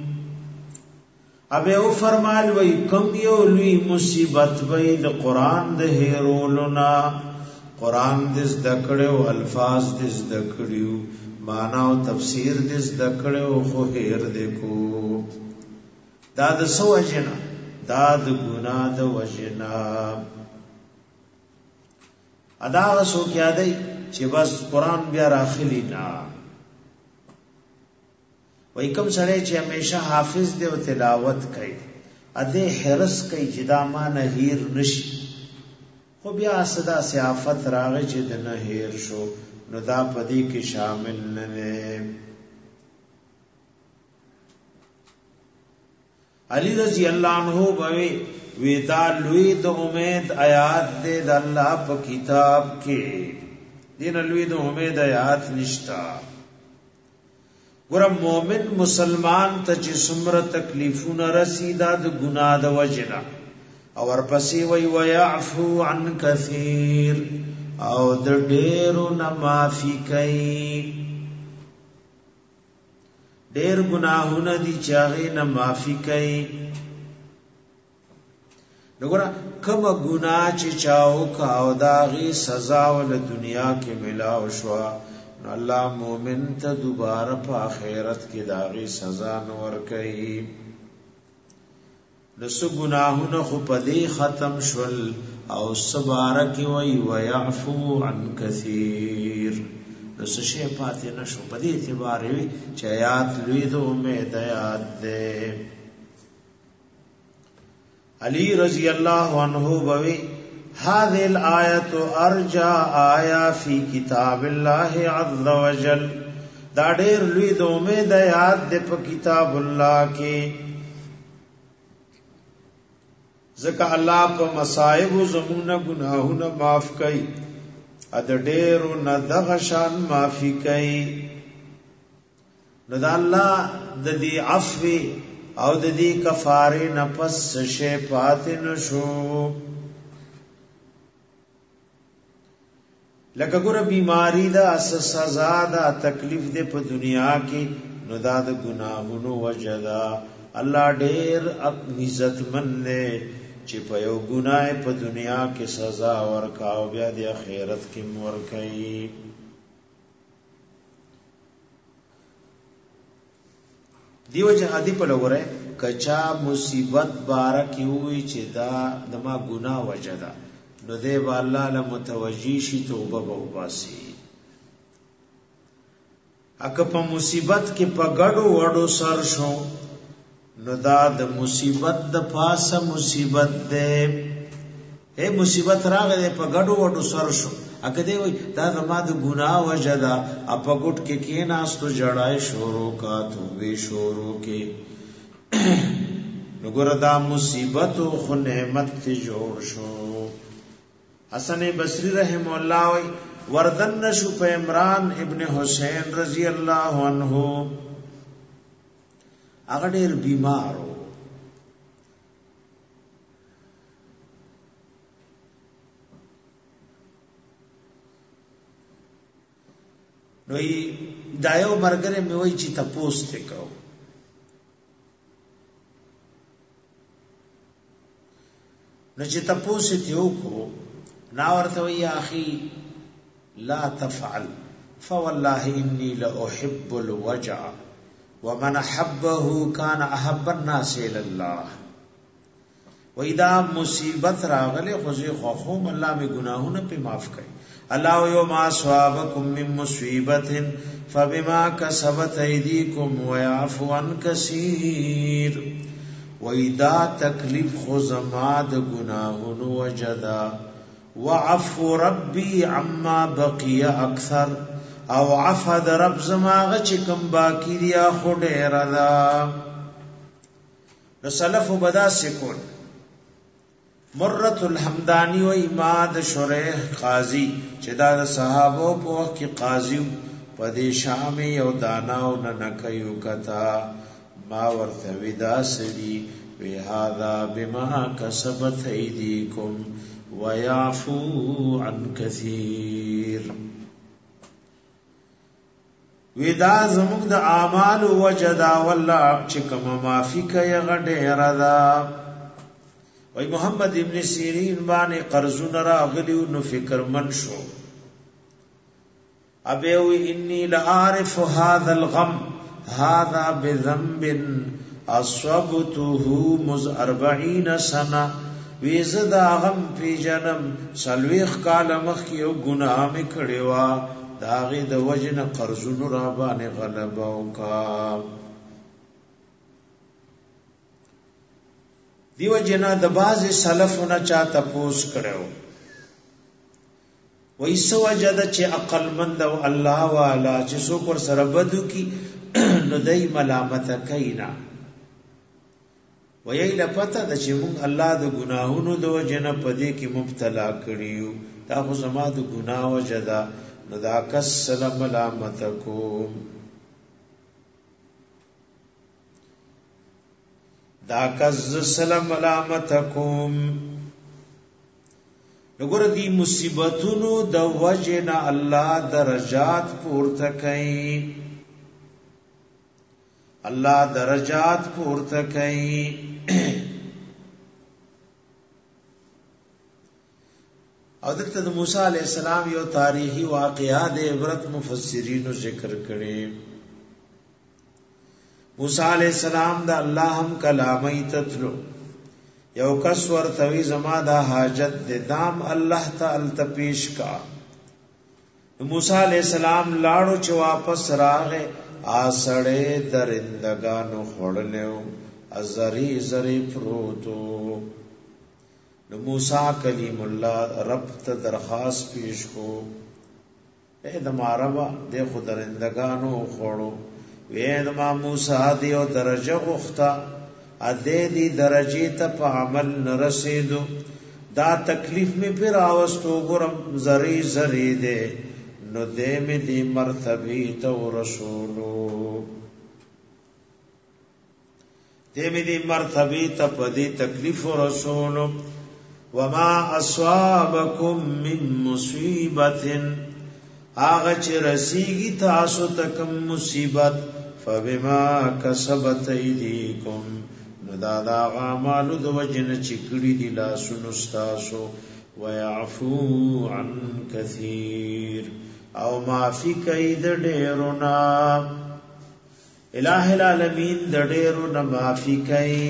A: ابه او فرمایل وی کم یو لوی مصیبت وی د قران د هیرولنا قران د ذکرو الفاظ د ذکرو معنا او تفسیر د ذکرو خو هیر دیکھو دا د سو وجنا دا د ګناه د وجنا ادا وسو کیا دی چې بس قران بیا راخلی نه وای کوم سره چې همیشه حافظ دی او تلاوت کوي اده حرس کوي چې دا ما نه هیر نشي خو بیا صدا سیافت راغی چې د نه هیر شو نو دا پدې کې شامل نه نه علی رضی الله عنه بوي ودا لوی د امید آیات دې د الله په کتاب کې دین لوی د امید آیات نشتا ګور مومن مسلمان ته چې څومره تکلیفونه رسیدا د ګناه د وجنا او ورپسې وی ويعفو عن كثير او د ډېرو نه معافي کوي ډېر ګناهونه دي چې هغه نه معافي کوي وګوره کوم ګناه چې چاو کا او داغي سزا ول دنیا کې ملاو شو الله مومن ته دوباره په آخرت کې داغي سزا نور کوي نسو گناہونه خو پدې ختم شول او سبارک وی ويعفو عن كثير نسو شی پاتې نشو پدې اعتبار وی چې آیات لوی د امید آیات ده علی رضی الله عنه بوي هذه الآیت ارجا آیا فی کتاب الله عز وجل دا ډېر لوی د امید آیات ده په کتاب الله کې ځکه الله په مصائب زمونه گناهونه معاف کوي ا د ډېرو نه دغه شان معافي کوي نو د الله د دې عفو او د دې کفاره نه پس شی پاتې نشو لکه ګوره بیماری دا سزا دا تکلیف دې په دنیا کې نو دا د ګناهونو وجدا الله ډېر عزتمن دی چې په یو ګناه په دنیا کې سزا ورکاو بیا د آخرت کې ورکړي دیو جهادي په لګره کچا مصیبت بارکی وي چې دا دما ګناه وجدا نو دی والله له متوجی شي توبه وباسي اګه په مصیبت کې په ګډو وډو سر شو نو دا د مصیبت د پاسه مصیبت ده اے مصیبت راغله په ګډو وډو سر شو اګه دی وای دا زما د ګناه وجدا اپا ګټ کې کیناستو جړای شورو کا توبه شورو کې وګوره دا مصیبت خو نعمت ته جوړ شو حسن بصری رحم الله وای وردن نشو په عمران ابن حسین رضی الله عنه هغه ډېر بیمار و نو دایو مرګره مې وای چې تاسو ته کو نو چې تاسو ته وکړو نا ورته وی اخي لا تفعل فوالله اني لاحب الوجع ومن حبه كان احب الناس الى الله واذا مصیبت راغله خو خوم الله می گناهونه په معاف کړي الله یو ما ثوابکم من مصیبت فبما كسبت ايديكم ويعفو عن كثير واذا تکلیف خو زما د گناهونو وجدا وعفو ربي عما بقي اكثر او عفد رب زماغه چې کم باقی دیا خو ډیر دا نو سلف وبدا سکون مرۃ الحمدانی و اماد شریح قاضی چې دا صحابه په وخت کې قاضی په دې شام یو داناو نه نکيو کتا ما ورته ودا سړي وی هاذا بما کسبت ایدیکم ويعفو عن كثير ودا زموږ د اعمال وجدا والله چې کوم معافي کوي غډه رضا وای محمد ابن سیرین باندې قرضون راغلی نو فکر من شو ابي وی انی لعارف هذا الغم هذا بذنب اصبته مز 40 سنه ویزد اغم پی جنم سلویخ کال مخی او گناہ می کڑیوا داغی د وجن قرضون رابان غلباو کا دیو جنا د باز سلفنا چا تپوس کړو وایسو وجد چې عقل مند او الله والا چې سو پر سره بدو کی نو دای ملامت کینا وایي لپته د چې مونږ الله د ګناهونو د وجنه پدې کې مبتلا کړیو دا خو زما د ګناه وجدا نو دا کس سلام ملامت کوم دا کس سلام ملامت کوم وګوره دي مصیبتونو د وجنه الله درجات پورته کوي الله درجات پورته کوي او دلته د موسی علی السلام یو تاریخی واقعا د عبرت مفسرینو ذکر کړي موسی علی السلام د الله هم کلامي تتلو یو کس ورتوی زما د حاجت د دام الله تعالی تپیش کا موسی علی السلام لاړو چې واپس راغې آسړې درندگانو خړلېو ازری زری پروتو نو موسی کلیم الله رب ته درخواست پیش کو اے د ماروا د خدرندگانو خړو وې د ما موسی دیو درجه غختا ا دې دی درجه ته په عمل نرسیدو دا تکلیف می پر اوستو ګرم زری زری دے نو دې می دی مرتبه تو رسولو دې می دی مرتبه ته په دې تکلیف رسولو وما اصابکم من مصیبت آغا چه رسیگی تاسو تکم مصیبت فبما کسبت ایدیکم ندادا غامالو دو وجن چکڑی دی لاسو نستاسو ویعفو عن کثیر او معافی کئی د ډیرونا الہ العالمین د ډیرونا معافی کئی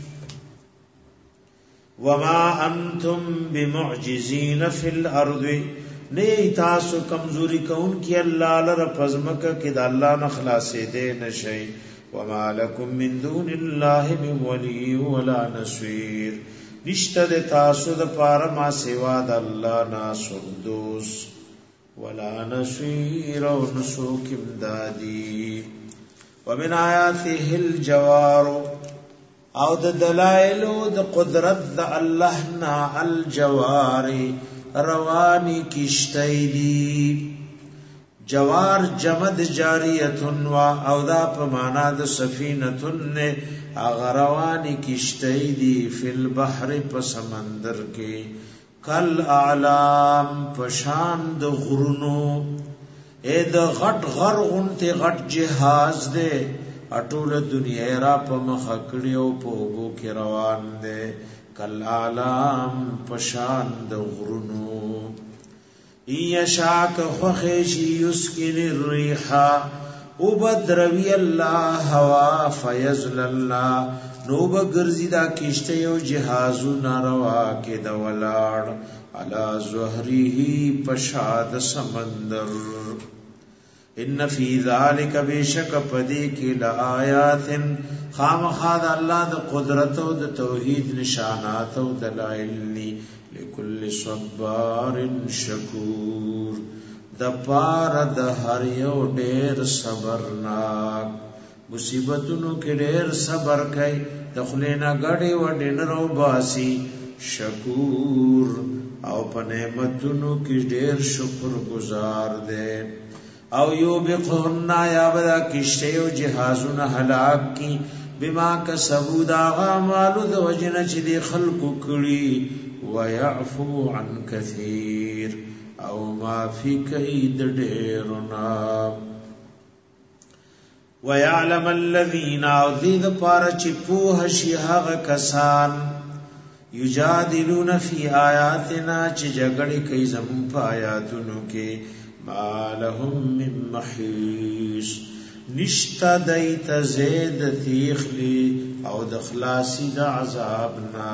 A: وما انتم بمعجزین فی الارض نئی تاسو کمزوری کون کی اللہ لر پزمک کد اللہ نخلاصے دے نشئی وما لکم من دون اللہ من ولی ولا نصیر نشتد تاسو د پار ما سوا د اللہ ناصر دوست ولا نصیر و نسوک امدادی ومن آیاته الجوار او د دلائلو د قدرت د الله نا الجواری روانی کشتی دی جوار جمد جاریتن و او دا پمانا د سفینتن نے اغروانی کشتی دی فی البحر پسمندر کے کل اعلام پشان د غرونو اے د غٹ غر غنت غٹ جہاز دے اټول دنیا را په مخکړی او په وګو کې روان دي کل عالم پشان د غرونو یشاک خوخشی یسکن الریح وبدروی الله هوا فیزل الله نو بغرزی دا کشته یو جهازو ناروا کې د ولاړ علا زهره پشاد سمندر ان فی ذالک بیشک پدی کی لآیات خامخاد اللہ د قدرت و د توحید نشانات و دلائل لکل صبار شکور د پار د هر یو ډیر صبرناک مصیبتونو کې ډیر صبر کوي د خلینا غړې و ډینرو باسی شکور او په نعمتونو کې ډیر شکر گزار دی او یو بقهن یا بدا کشتیو جهازون حلاک کی بما کسبو داغا مالو دو وجن چی دی خلقو کری ویعفو عن کثیر او مافی کئی دیرنا ویعلم الذین او دید پارا چی پوہ شیحاغ کسان یجادلون فی آیاتنا چی جگڑی کئی زمون پا آیاتونو کے ما لهم من محیص نشتا دیت زید تیخلی او دخلاسی دا عذابنا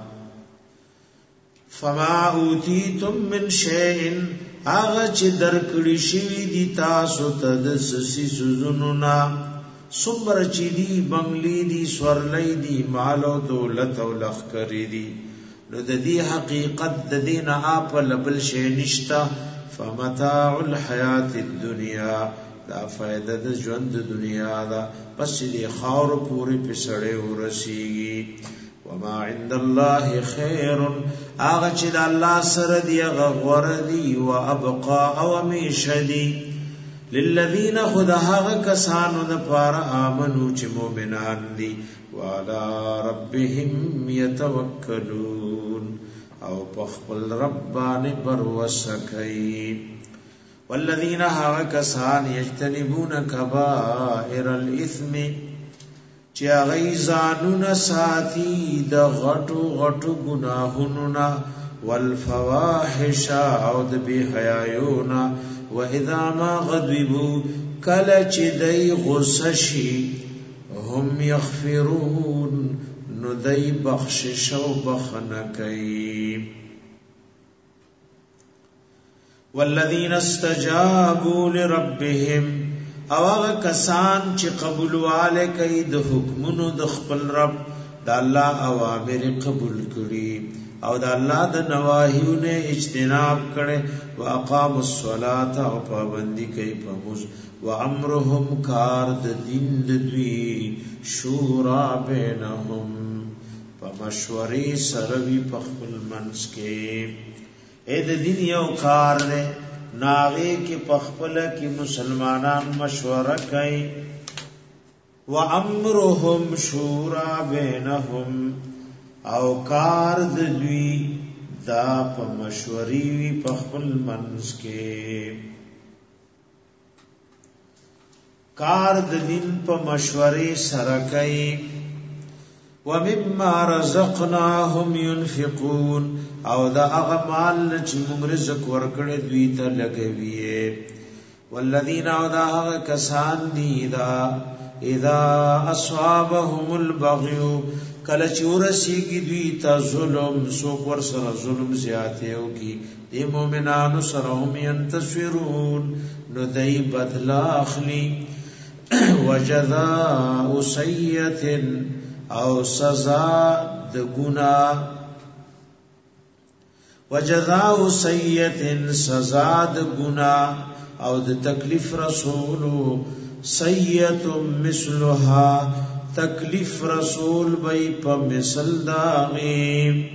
A: فما اوتیتم من شیئن آغا چه درکڑی شوی دی تاسو تدسسی سوزنونا سمر چی دی بنگلی دی سورلی دی مالو دولت و لخکری دی نو د دې حقیقت د دین اپ لبل شی نشتا فمتاع الحیات الدنیا دا فائدہ د ژوند دنیا دا پس دې خاور پوری پسړې ورسیږي وما عند الله خير اغه چې د الله سره دی غور دی او ابقا او میشدی للذین خدها کسانو د پار امنو چې مؤمنان دي وعلى ربهم يتوکلون او پخپل ربان بروسکی والذین ها کسان یجتنبون کبائر الاثم چې غیزانون ساتي د غټو غټو گناهونو والفواحش او د بهایونا واذا ما غضبوا کله چې دای غصه شي هم یغفرون نو دای بخشش او بخنه کوي والذین استجابوا لربهم او هغه کسان چې قبول واله کوي د حکمونو د خپل رب د الله اوامر قبول کړي او د الله د نواهیونه اجتناب کړي واقاموا الصلاة او پابندي کوي په موږ وامرهم کار د دین د دوی شورا بینهم په مشورې سره وی په خپل منځ کې اې د دین یو کار نه ناغه کې پخپل کې مسلمانان مشوره کوي وامرهم شورا بینهم او کار د دوی دا په مشورې وی پخپل منځ کې کار د دین په مشورې سره کوي ومما رزقناهم ينفقون او دا هغه مال چې موږ رزق ورکړې دوی ته لګوي والذین او دا هغه کسان دي دا اذا اصابهم البغي کله چې ورسیږي دوی ته ظلم سو ور سره ظلم زیاته او کی د مؤمنانو سره هم ينتصرون نو دای بدلا اخلي وجزاء سیئه او سزا د گناہ وجزاء سیئه سزا د گناہ او د تکلیف رسول سیئه مثلها تکلیف رسول بای په مثل داغي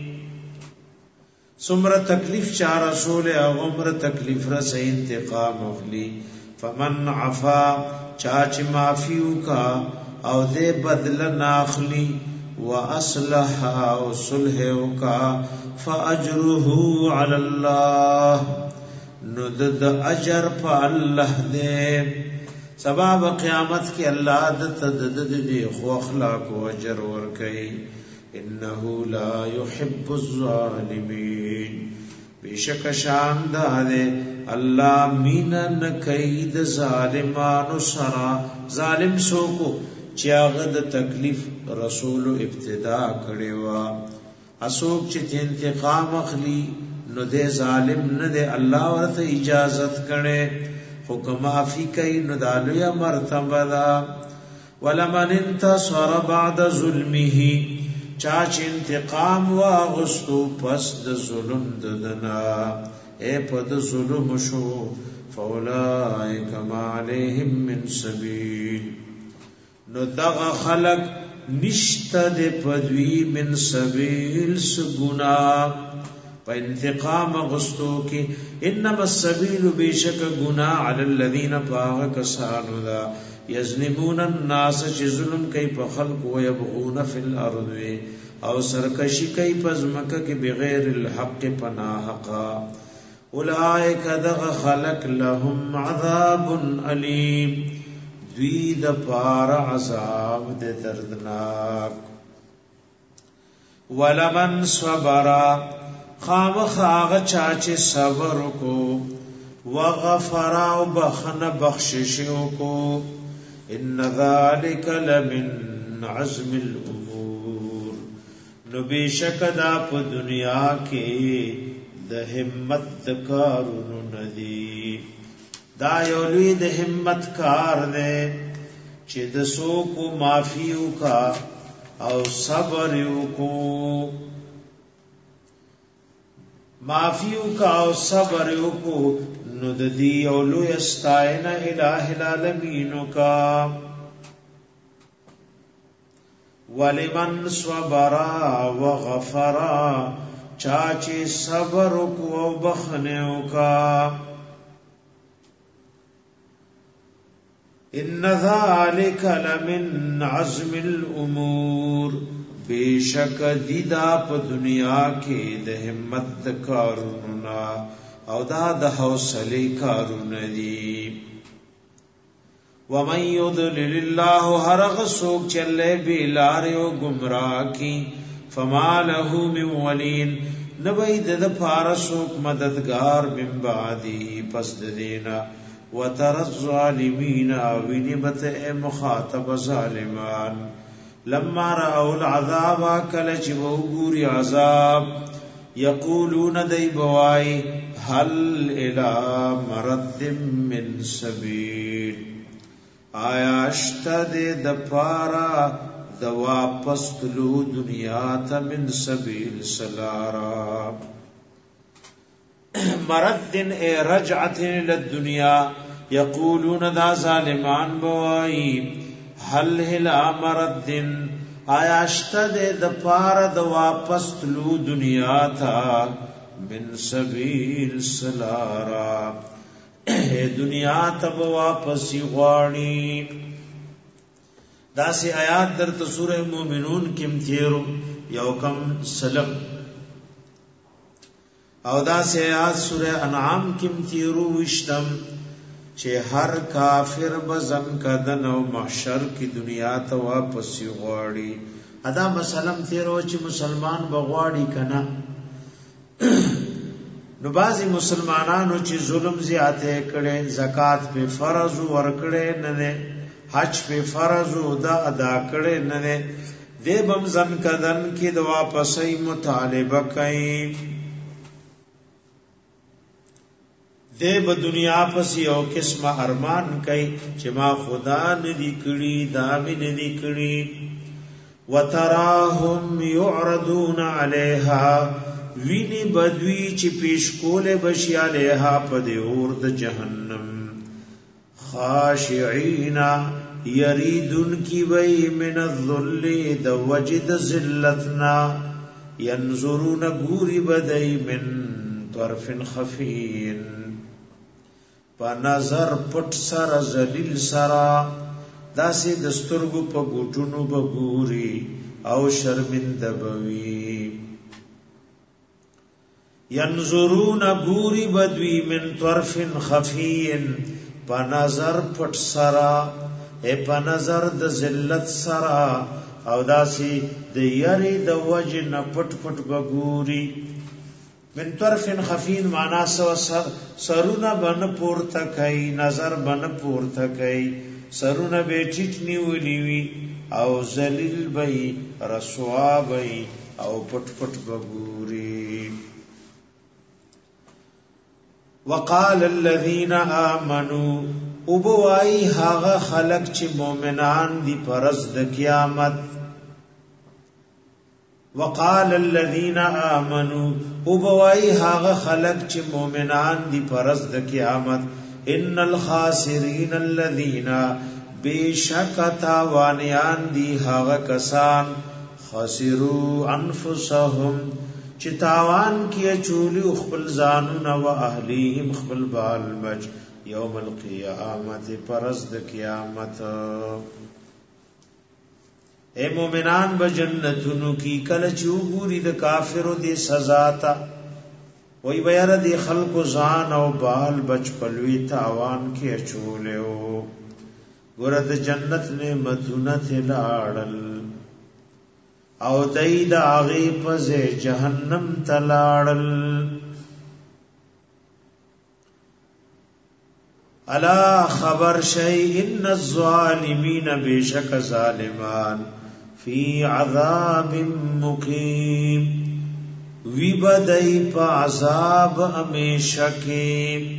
A: سمره تکلیف چا رسول او عمر تکلیف را سي انتقام اخلي فمن عفا چاچ معفیو کا او دے بدل ناخلی واصلح او صلح کا فاجره علی الله ند اجر په الله دے سبب قیامت کې الله د تدد دی خو اخلاق او اجر ور کوي انه لا يحب الظالمين بیشک شان ده الله مینا نکید ظالمانو سرا ظالم سوکو چې هغه د تکلیف رسول ابتدا کړي وا اسوک چې انتقام اخلي نو دې ظالم نه دې الله ورته اجازت کړي حکم معافی کوي نو دالیا مرتبه دا ولمن انتصر بعد ظلمه چاچ انتقام واغستو پس د ظلم ددنا اے پد ظلم شو فاولائک ما علیہم من سبیل نو دغه خلق نشته د پدوی من سبیل سگنا په انتقام غستو کې انما السبیل بیشک گنا علی الذین باغ کسانو دا یظلمون الناس چې ظلم کوي په خلق او یبغون فی الارض او سرکشی کوي په ځمکه کې بغیر الحق پناحقا اولئک دغ خلق لهم عذاب علیم دوی د پار عذاب د دردناک ولمن صبر خامخ آغا چاچه صبر کو وغفر او بخن بخششو کو ان ذلك لمن عزم الامور نو بیشک دا په دنیا کې د همت کارونو ندی دا یو لوی د همت کار دی چې د سوکو معافیو کا او صبر کو معافیو کا او صبر کو نو د دی او لوی استاینا الہ العالمین کا ولمن صبر وغفر چاچی صبر کو او بخنیو کا ان ذالک لمن عزم الامور بیشک دیدا په دنیا کې د همت کارونه او دا د حوصله کارونه دي ومن يضلل الله هرغ سوق چلے بیلار او گمراه کی فما له من ولین نبید د فارسوک مددگار من بعدی پس دینا وتر الظالمین ونبت مخاطب ظالمان لما رأوا العذاب کلچ وګوري عذاب یقولون دی بوای هل الى مرد من سبیل آیا اشتد د پارا د واپس تلو دنیا ته من سبیل سلارا مرد ای رجعت للدنیا یقولون دا ظالمان بوائی حل هلا مرد آیا اشتد د پارا د واپس تلو دنیا تا من سبیل سلارا دنیا تب واپس غواړي دا سی آیات در سورہ مومنون کم تیرو یو کم سلم او دا سی آیات سورہ انعام کم تیرو وشتم چه هر کافر بزن کدن او محشر کی دنیا تا واپس غواړي ادا مسلم تیرو چې مسلمان بغواړي کنا نو بازی مسلمانانو چې ظلم زیاته کړي زکات په فرض ورکړي نه حج په فرض دا ادا کړي نه دې بم زن کدن کې د واپسې مطالبه کوي دې په دنیا پس یو قسم ارمان کوي چې ما خدا نه دی کړی دا مې نه دی کړی وتراهم يعرضون عليها ویني بدوی چې پیش کوله بشي علیها په دې اور د جهنم خاشعين یریدون کی وی من الذل د وجد ذلتنا ينظرون غوري بدای من طرف خفين په نظر پټ سره ذلیل سرا داسې دستورګو په ګوټونو بغوري او شرمنده بوي ينظرون غوري بدوي من طرف خفين په نظر پټ سرا په نظر د ذلت سرا او داسې د یری د وجه نه پټ پټ بغوري من طرف خفين معنا سرونه بن پورته کوي نظر بن پورته کوي سرونه به ټیټ نیولې وي او ذلیل وي رسوا وي او پټ پټ بغوري وقال الذين امنوا وبوای هغه خلق چې مؤمنان دي پرز د قیامت وقال الذين امنوا وبوای هغه خلق چې مؤمنان دي پرز د قیامت ان الخاسرین الذين بشکتا وانیان دي هغه کسان خسروا انفسهم چې تاوان کیه چولی خپل ځانون او اهلیهم خپل بال بچ یوم القیامت پرز د قیامت اے مومنان بجنتونو کی کله چې وګوري د کافرو دی سزا تا وای بیر دی خلق ځان او بال بچ پلوي تاوان کیه چولیو ګور د جنت نعمتونه تلاړل او دای د هغه په جهنم تلاړل الا خبر شيء ان الظالمين بشك ظالمان فی عذاب مقیم وی بدای پا عذاب امیشکی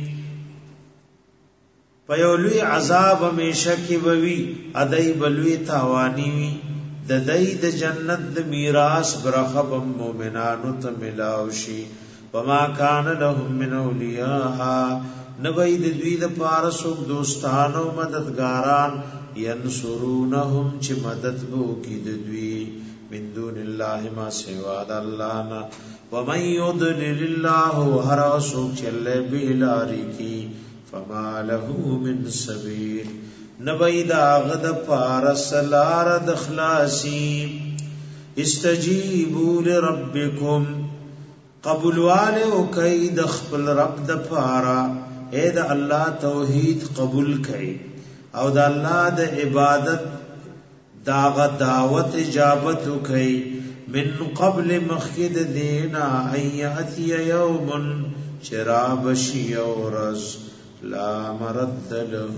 A: پیولوی عذاب امیشکی وی ادای بلوی تاوانی وی ددای د جنت د میراث برخب مومنانو ته ملاوشي وما کان لهم من اولیاء نبی د دوی د پارسوک دوستانو مددګاران ینصرونهم چې مدد وو کی د دوی من دون الله ما سوا د الله نا ومن يضلل الله هر اسوک چې الله به لاري کی فما له من سبيل نبی دا غد پارسلار د خلاصی استجیبوا لربکم قبول والے او کای د خپل رب د پارا اے د الله توحید قبول کای او د الله د عبادت داغ دعوت اجابت کای من قبل مخکد دینا ایاتی یوم شراب شیورز لا مرد له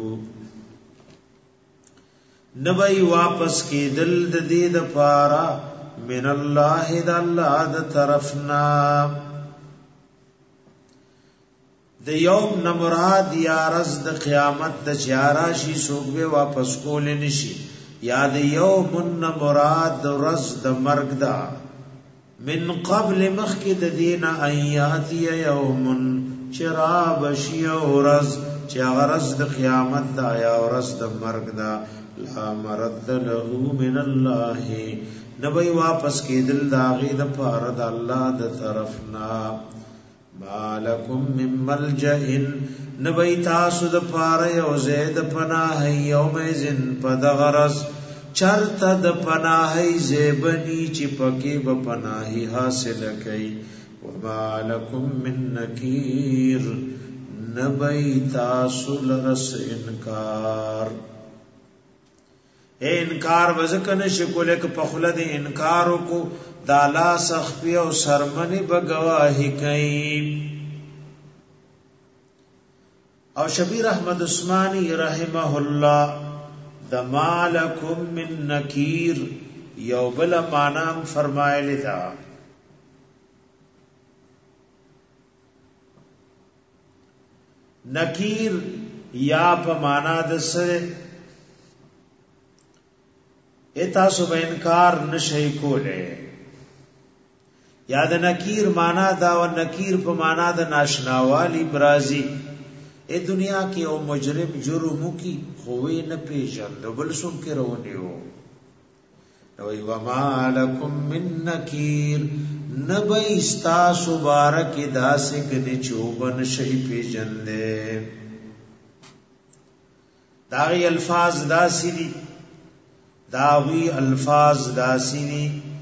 A: نبی واپس کی دل د دې د پارا من الله د الله د طرفنا د یوم نمراد یا رز د قیامت د چیارا شي سوګه واپس کول نشي یا د یوم نمراد رز د مرګ دا من قبل مخکد دین ایاتی یوم چراب شی ورز چې غرض د قیامت دا یا ورځ د مرګ دا لا مرد له من الله نبی واپس کېدل داغه د پاره د الله د طرفنا مالکم من ملجئ نبی تاسو د پاره یو زید پناه یوم زن پدغرز چرته د پناه زیبنی چې پکې به پناهي حاصل کړي ومالکم من نکیر نبی تاسو لرس انکار انکار وزکن شکل ک پخله د انکارو کو دالا سخفی او سرمنی بگواہی کئی او شبیر احمد عثمانی رحمه الله د مالکم من نکیر یو بل معنام فرمایلی دا نکیر یا په معنا د سره ایتا سو انکار نشي کوله یاد نکیر معنا دا و نکیر په معنا د ناشناوالی برازي ای دنیا کې او مجرم جرم کی خوې نه پیژند بل څوک کې روانیو نو ای و مالکم من نکیر نبی استاسو بارک داسې کدي چوبن شي پیژندې داغي الفاظ داسې دي داوی الفاظ داسینی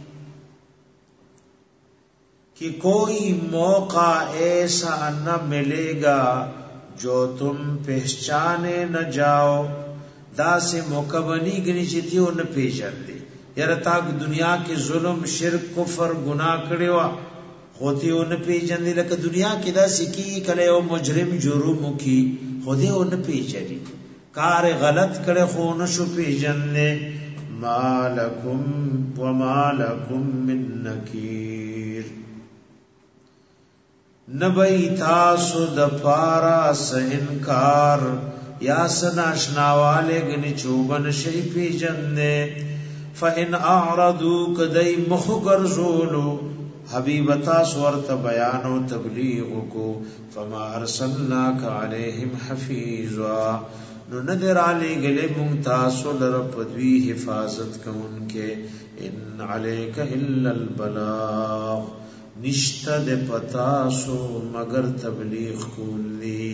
A: کہ کوئی موقع ایسا نہ ملے گا جو تم پہچانے نہ جاؤ دا سے موقبنی گنی چتیو نہ پیژن دے یار تاک دنیا کے ظلم شرک کفر گناہ کڑیوا خودیو نہ پیژن دے لکہ دنیا کی دا سکی کلے او مجرم جرم کی خودیو نہ پیژنی کار غلط کڑے خو نشو پیژن دے مالکم ومالکم من نکیر نبی تاسو د پارا س انکار یا سناشناوالے گنی چوبن شی پی جننے فإن اعرضوا کدی مخگر زولو حبیب تاسو ورت بیان و تبلیغ کو فما ارسلناک علیہم حفیظا نو ندر علی گلے ممتاسو لرپدوی حفاظت کون کے ان علیک الا البلاغ نشتہ دے پتاسو مگر تبلیغ کولی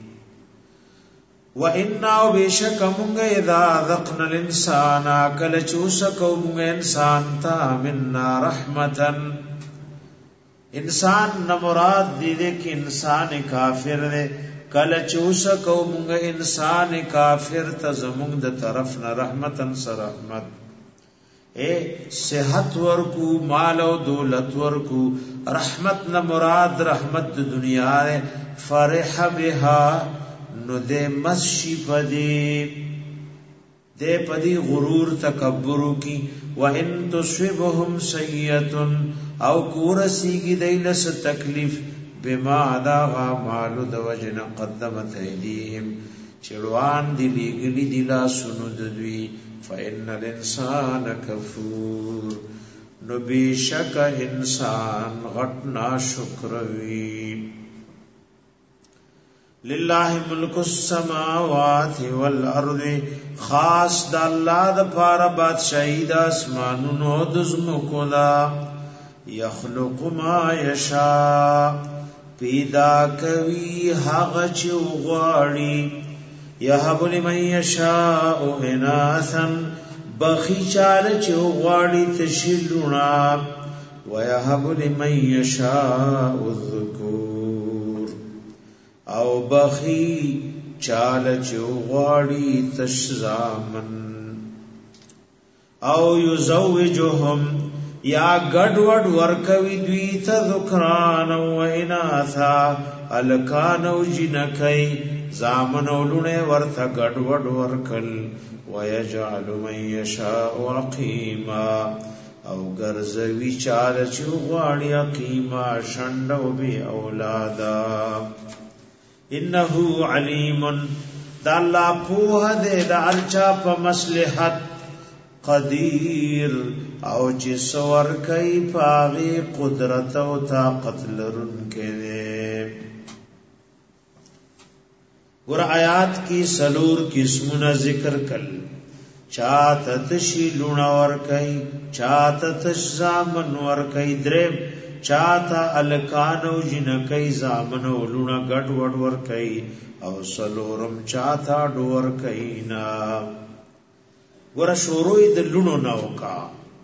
A: وَإِنَّا وَبِشَكَ مُنْغَ اِذَا ذَقْنَ الْإِنسَانَ کل چوسکو منغ انسان تا مننا رحمتاً انسان نمراد دیدے کہ انسان کافر دے کل چوسکو منگا انسان کافر تا زمونگ دا طرف نا رحمتن سا رحمت اے صحت ورکو مال و دولت ورکو رحمت نا مراد رحمت دا دنیا ہے فرح بها نو دے مسشی پدی دے پدی غرور تکبرو کی وَإِن تُصِبْهُمْ سَيِّئَةٌ او کورسیگی دیلس تکلیف بما داغا مالو دوجن قدمت ایدیهم چڑوان دی لیگلی دیلا سنو ددوی فَإِنَّ الْإِنسَانَ كَفُورٌ نو بیشک انسان غٹنا شکروی للہ ملک السماوات والارض خاص دا اللہ دا پارا بادشاہی دا اسمانونو دزمکو دا یخلق ما یشاء پیدا کوي هغه چې وغواړي یهب لمن یشاء اناثا بخی چاله چې وغواړي تشلونا ویهب لمن یشاء الذکور او بخی چاله چې وغواړي تشزامن او یزوجهم یا گڑوڑ ورکوی دوی تا ذکران و اناثا الکانو جنکی زامنو لونه ورتا گڑوڑ ورکل ویجعل من یشاء عقیما او گرزوی چال چوغاڑی عقیما شندو بی اولادا انہو علیم دا اللہ پوہ دے دا ارچا پا مصلحت قدیر او چې سور کئی پاغی قدرت او طاقت لرن کے دے ور آیات کی سلور قسمون ذکر کل چاہتا تشی لونا ور کئی چاہتا تش زامن ور کئی درم چاہتا الکانو جنکی زامنو لونا گٹ وڈ ور کئی او سلورم چاہتا ڈور کئی نا ور شوروی دلونو نوکا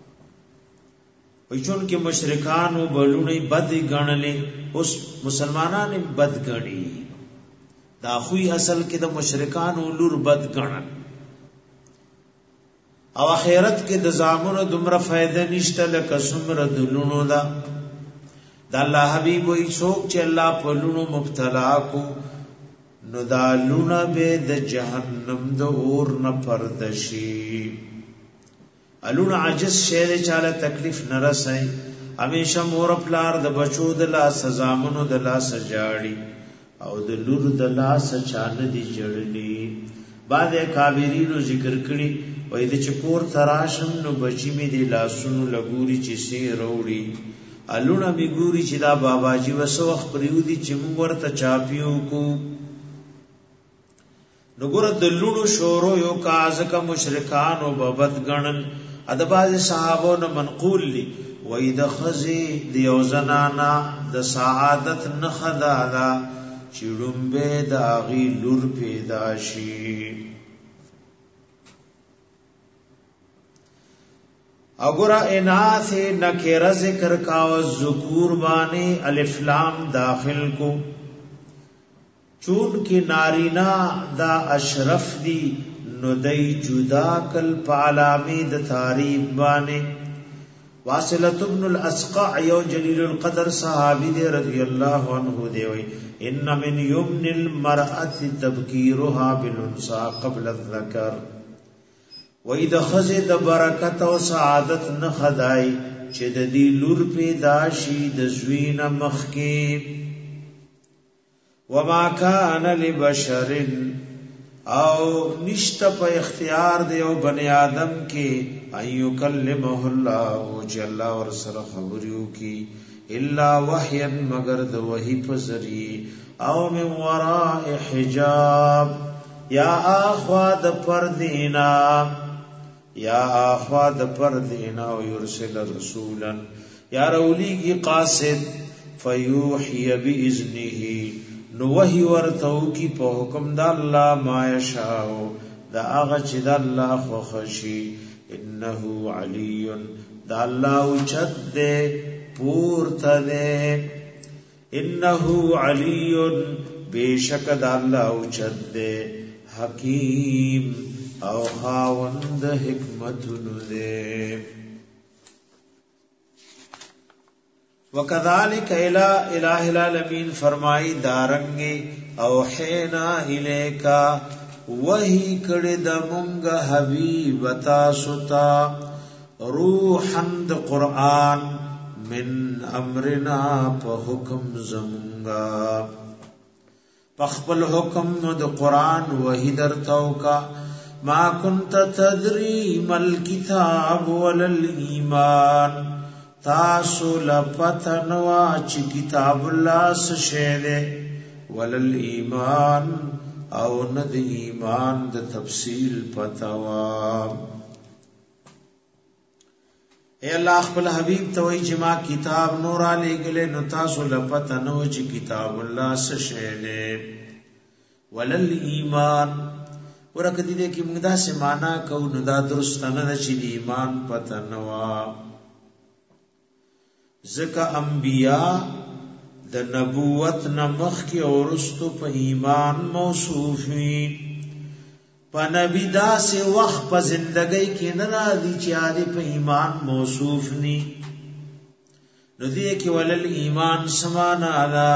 A: ویچون کے مشرکانو بلونی بد گنلی اس مسلمانان بد گنی دا خوی اصل کې د مشرکانو لور بد گنن او اخرت کې د زامنو دمره فائدہ نشته لکه سمره دلونو دا د الله حبیب وی څوک چې الله په لونو مبتلا کو نو دا لونه به د جهنم د اور نه پردشي الون عجز شیر چاله تکلیف نه رسای همیشه مور پلار د بچو د لاس زامنو د لاس جاړي او د لور د لاس چانه دی جړلی بعد کابرینو ذکر کړي وای د چکور تراشم نو بچی می دی لاسونو لګوري چې سي وروړي الونه می ګوري چې دا باباجي وسو وخت پریودي چې موږ ورته چاپیو کو نګور د لونو شورو یو کاز کا مشرکان او ببد غنن ادباز صحابو نه منقول لی وای د خزی د یو زنانا د سعادت نخدا دا چړم به داغي لور پیدا شي اګورا اناث نکره ذکر کا او ذکور باندې الف لام داخل کو چون کی نارینا دا اشرف دی نو دی جدا کل پعلامی دا تعریف بانے واصلت ابن الاسقع یو جلیل القدر صحابی دے رضی اللہ عنہ دے وی ان من یمن المرأت تبکیرها بالانسا قبل الذکر وی دا خزد برکت و سعادت نخدائی چه دا دی لور پیداشی دا زوین مخکیب وما کان لبشر او نشتا پا اختیار دے او بنی آدم کی ایو کلمہ اللہ چی اللہ ورسر خبریو کی الا وحیا مگر د وحی پزری او من وراء حجاب یا آخوا د پردینا و یرسل رسولا یا رولی کی قاصد فیوحی بإذنه نو وحی ورتو کی په حکم د الله ما یشاء دا هغه چې د الله خوښي انه علی د الله اوچت دے پورته دے انه علی بیشک د الله اوچت دے حکیم او خاوند حکمت دے وکذالک الہ العالمین فرمائی دارنگی اوحینا الیکا وحی کړه د مونږ حبیب تاسو ته روحن د قرآن من امرنا په حکم زمونږه پخپل حکم د قرآن وحی درتاو کا ما كنت تدری مل کتاب ولل ایمان تاسو لپتنوا چې کتاب الله سشه ولل ایمان او ند ایمان د تفصیل پتاوا اے الله خپل حبیب ته وی چې ما کتاب نور علی گله نو تاسو لپتنو چې کتاب الله سشه ولل ایمان ورکه دې کې موږ دا سمانا کو نو دا درست نه چې ایمان پتنوا زکا انبیاء د نبوت نمخ کی اورستو په ایمان موصوف وی په نبی دا سے وخت په زندګۍ کې نه راځي چې عادي په ایمان موصوف ني نو دې کې ولل ایمان سمانا ادا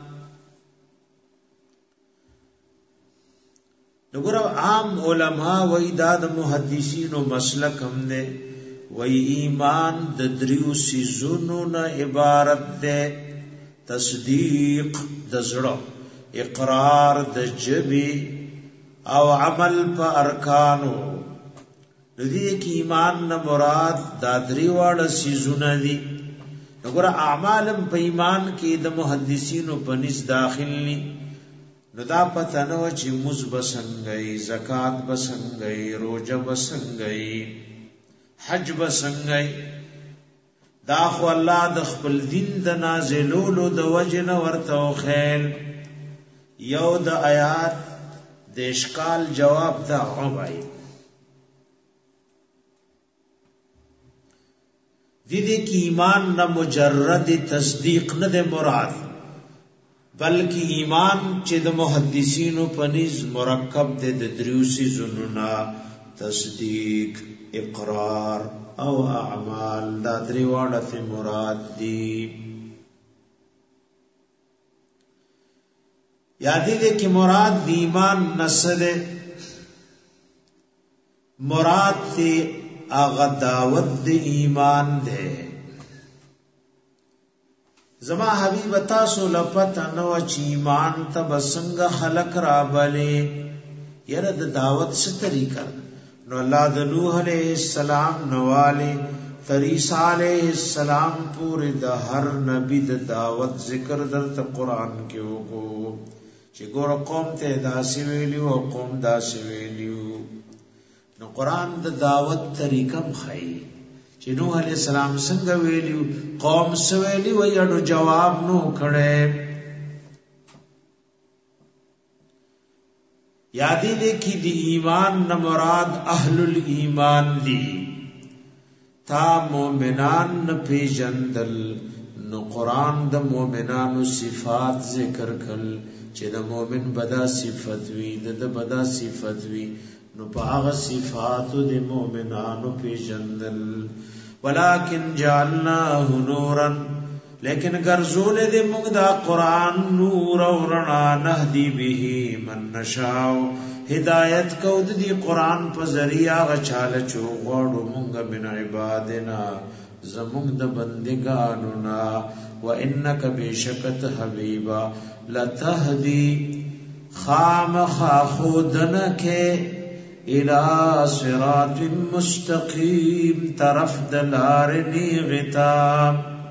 A: وګوره عام علما وای دا د محدثینو مسلک هم نه وای ایمان د دریو سيزونو نه عبارت ده تصدیق د زړه اقرار د جبی او عمل په ارکانو دې کې ایمان نه مراد دا دریواړه سيزونه دي وګوره اعمالم په ایمان کې د محدثینو په نس داخلي نو دا پته نو چې مز بسنګي زکات بسنګي روزه بسنګي حج بسنګي دا خو الله د خپل دین د نازلولو د وجنه ورته خیل یو د آیات د اشکال جواب دا اوبای دې کې ایمان نه مجرد تصدیق نه ده مراد بلکې ایمان چې د محدثینو پنځ مرکب ده د دریوسی زنونا تصدیق اقرار او اعمال دا درې واړه په مراد دي یادې دې کې مراد دی ایمان نسله مراد ته اغه دعوت د ایمان ده زما حبیب تاسو لپاره نو چې ایمان ته بسنګ خلق را بلې یره د دعوت څه طریقہ نو الله د نوح علیہ السلام نواله عیسی علیہ السلام پورې د هر نبی د دعوت ذکر درته قران کې وکړو چې ګور قوم ته داسې ویلیو او قوم داسې ویلیو نو قران د دعوت طریقه مخای چې نوح علیہ السلام څنګه ویلیو قوم سویلی و یړو جواب نو کړي یادی دې کې دی ایمان نه مراد اهل الایمان دی تا مومنان نه پیژندل نو قران د مومنانو صفات ذکر کړل چې د مومن بدا صفت وی د بدا صفت وی نو په هغه صفاتو د مومنانو پیژندل ولکن جعلناه نورا لیکن ګرځول دې موږ دا قران نور او رڼا نهدي به من نشاو هدایت کو دې قران په ذریعہ غچاله چو غوړو موږ من عبادنا زموږ د بندګانو نا وانک بشکت حبیبا لتهدی خامخ خودنکه الى صراط مستقیم طرف دلار نیغتا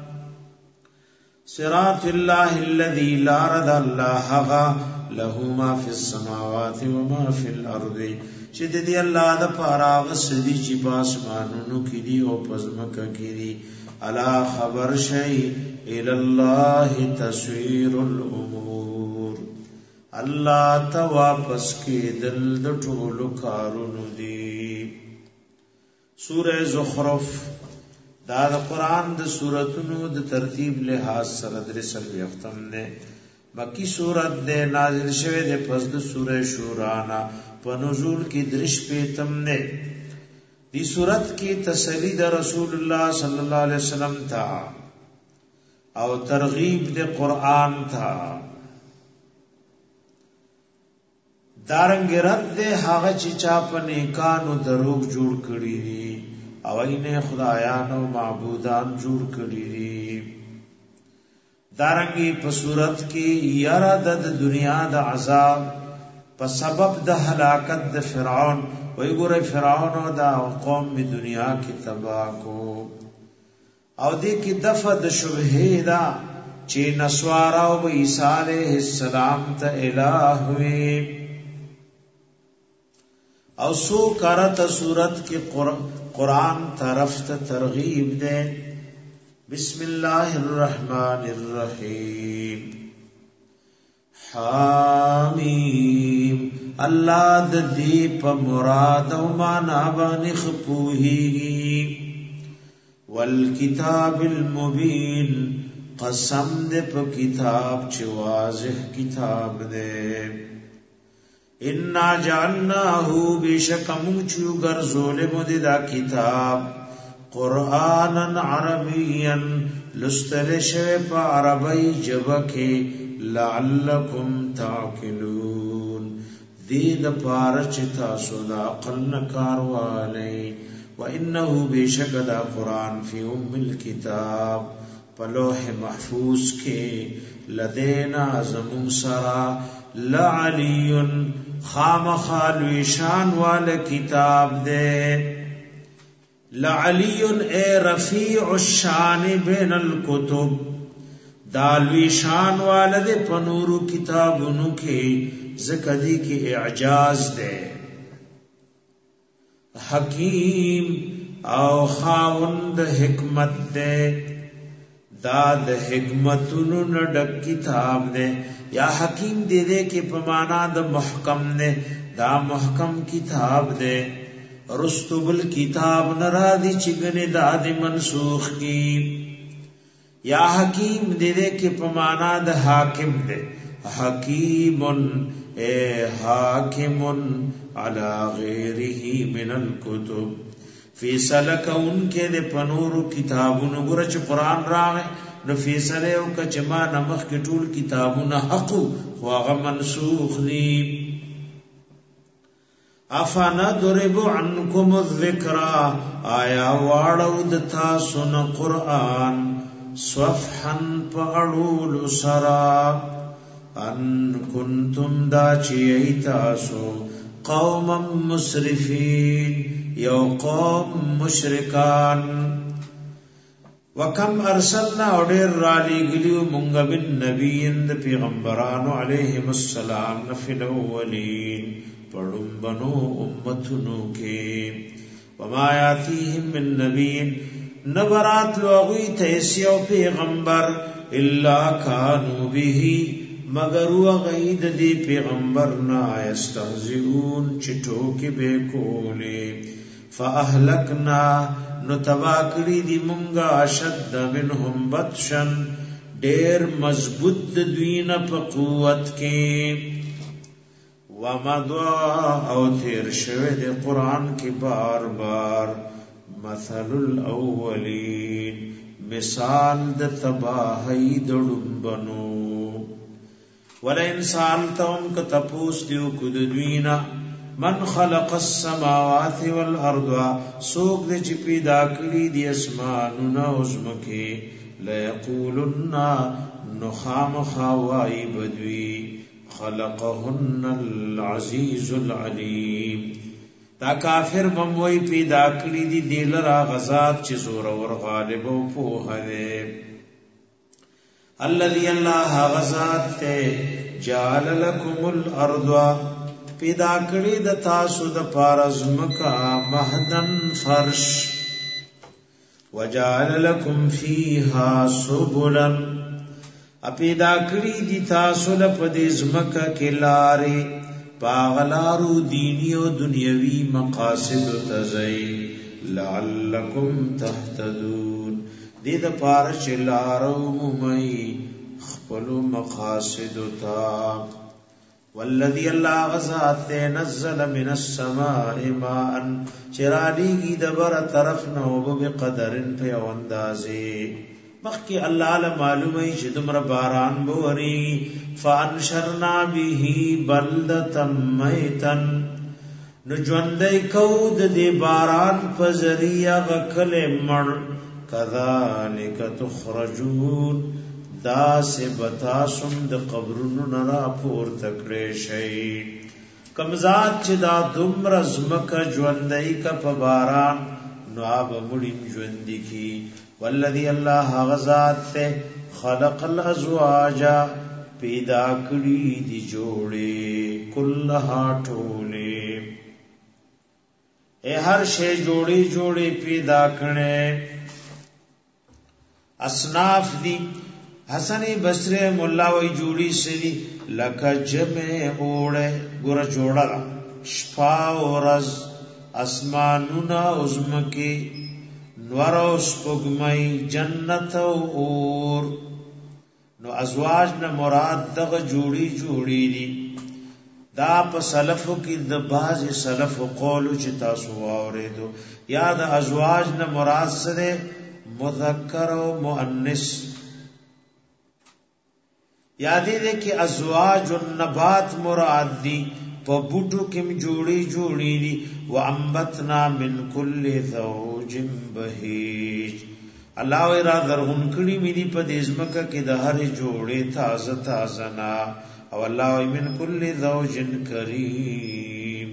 A: صراط الله الذي لا رد الله له ما في السماوات وما في الارض چې دې الله د پاراغ سدي چې پاسمانونو کې دي او پزمکه کې دي الا خبر شي الى الله تسوير الامور الله ته واپس کې دل د ټولو کارونو دي سوره زخرف دا د قران د سوراتونو د ترتیب لحاظ سره درسل یختم نه مکی سورت ده نازل شوه ده پس د سوره شورا نا په نزول کې درش پیتم نه دی سورت کې تسلی د رسول الله صلی الله علیه وسلم تا او ترغیب دے قرآن تھا دارنګ رد دے هغه چې چا په نیکانو دروغ جوړ کړی دي او اینه خدایان او معبودان جوړ کړی دي دارنګي په صورت کې یرا د دنیا د عذاب په سبب د هلاکت د فرعون وی ګوره فرعون او د قوم می دنیا کې تباہ کو او دې کې دفع د شبهه دا چې نسوارا او عیسی علیہ السلام ته الہ وی او سو کرت صورت کې قرآن طرف ته ترغیب ده بسم الله الرحمن الرحیم حامیم الله د دې په مراد او معنا باندې خپوهیږي والکتاب المبین قسم دې په کتاب چې واضح کتاب دې ان جعلناه بشکم چو غرزول مد دا کتاب قرآنا عربیا لستل شوی پا عربی جبکی لعلکم تعقلون دید پارچ تاسو دا قلن کاروالی و انہو بشک دا قرآن فی الکتاب پلوح محفوظ کے لدینا زمون سرا لعلی خام خالوی شان والا کتاب دے لعلی اے رفیع الشان بین الکتب دالوی شان والا دے پنورو کتابونو کے زکدی کی اعجاز دے حکیم او خاوند حکمت دے داد حکمتونو نڈک کتاب دے یا حکیم دے دے کہ پمانا دا محکم دے دا محکم کتاب دے رستب الکتاب نرادی چگن داد منسوخ کی یا حکیم دے دے کہ پمانا دا حاکم دے حکیم اے حاکم علی غیرہ من الکتب فیصلہ کون کے دے پنورو کتابونو گرچ قرآن راغے نو فیصلے او کچما نمخ کی ټول کتابونه حق او هغه منسوخ دي افانا ضرب عنکم الذکر آیا واړو د تاسو نه قرآن صفحا پړول سرا ان کنتم دا چی تاسو قوما مسرفین یو قوم مشرکان وکم ارسلنا اودر رالی گلیو مونږ بن نبیین د پیغمبرانو علیهم السلام نفل اولین پړم بنو امتونو کې وما یاتیهم من نبیین نبرات لوغی تیسیو پیغمبر الا کانوا به مگر وغید دی پیغمبر نا یستهزئون چټو کې به کولې فاهلکنا نتواکری دی منگا اشد منهم بطشن دیر مضبوط دوین پا قوت کے ومدوا او تیر شوه دی قرآن کی بار بار مثل الاولین مثال د تباہی دڑن بنو ولئن سالتهم کتپوس دیو کد دوینا من خلق السماوات والارض سوق دے چی پیدا کری دی اسمانونا ازمکی لیقولن نخام خوائی بدوی خلقهن العزیز العلیم دا کافر بموئی پیدا کری دی دیلر آغازات چی زور ور غالب و پوہرے الذي اللہ آغازات تے جعل لکم الارض پیدا کړی د تاسو د پارزمکا مهدن فرش وجعل لكم فيها سبلا اپیدا کړی د تاسو له پدیزمکا کې لارې پاغلارو دینی او دنیوي مقاصد تزئی لعلکم تهتدون دې د پارش لارو مې خپل مقاصد تا والذي الله غزات نزل من السماء ماء چرالیږي د بر طرف نه او بقدر په اندازې مخکې الله له معلومه چې دومره باران بوري فانشرنا به بلدة میتا نو ژوندی کو د دې باران په ذریعہ غکل مړ کذالک تخرجون دا سبتا سم د قبرونو نرا پور تکړې شي کمزات چې دا دومره زمکه ژوندی کا په باران نو اب مړیم ژوندۍ کی والذي الله غزاد ته خلق الازواج پیدا کړی دی جوړې کلها ټولې اے هر شی جوړې جوړې پیدا کړي اصناف دی حسن بصری مولا وی جوړی سری لکه جمع اوړه ګور جوړلا شپا ورځ اسمانونه عظمکی نور او سپوږمۍ جنت او اور نو ازواج نه مراد دغه جوړی جوړی دي دا په سلفو کې د باز سلف قول چې تاسو واورېدو یا د ازواج نه مراد سره مذکر او مؤنث یادې دې کې ازواج النبات مراد دي په بوټو کې جوړي جوړي دي وانبتنا من كل زوج بهيج الله ورا درغون کړي مې دي په دې ځمکه کې د هر جوړې تازه تازه نا او الله من كل زوج کریم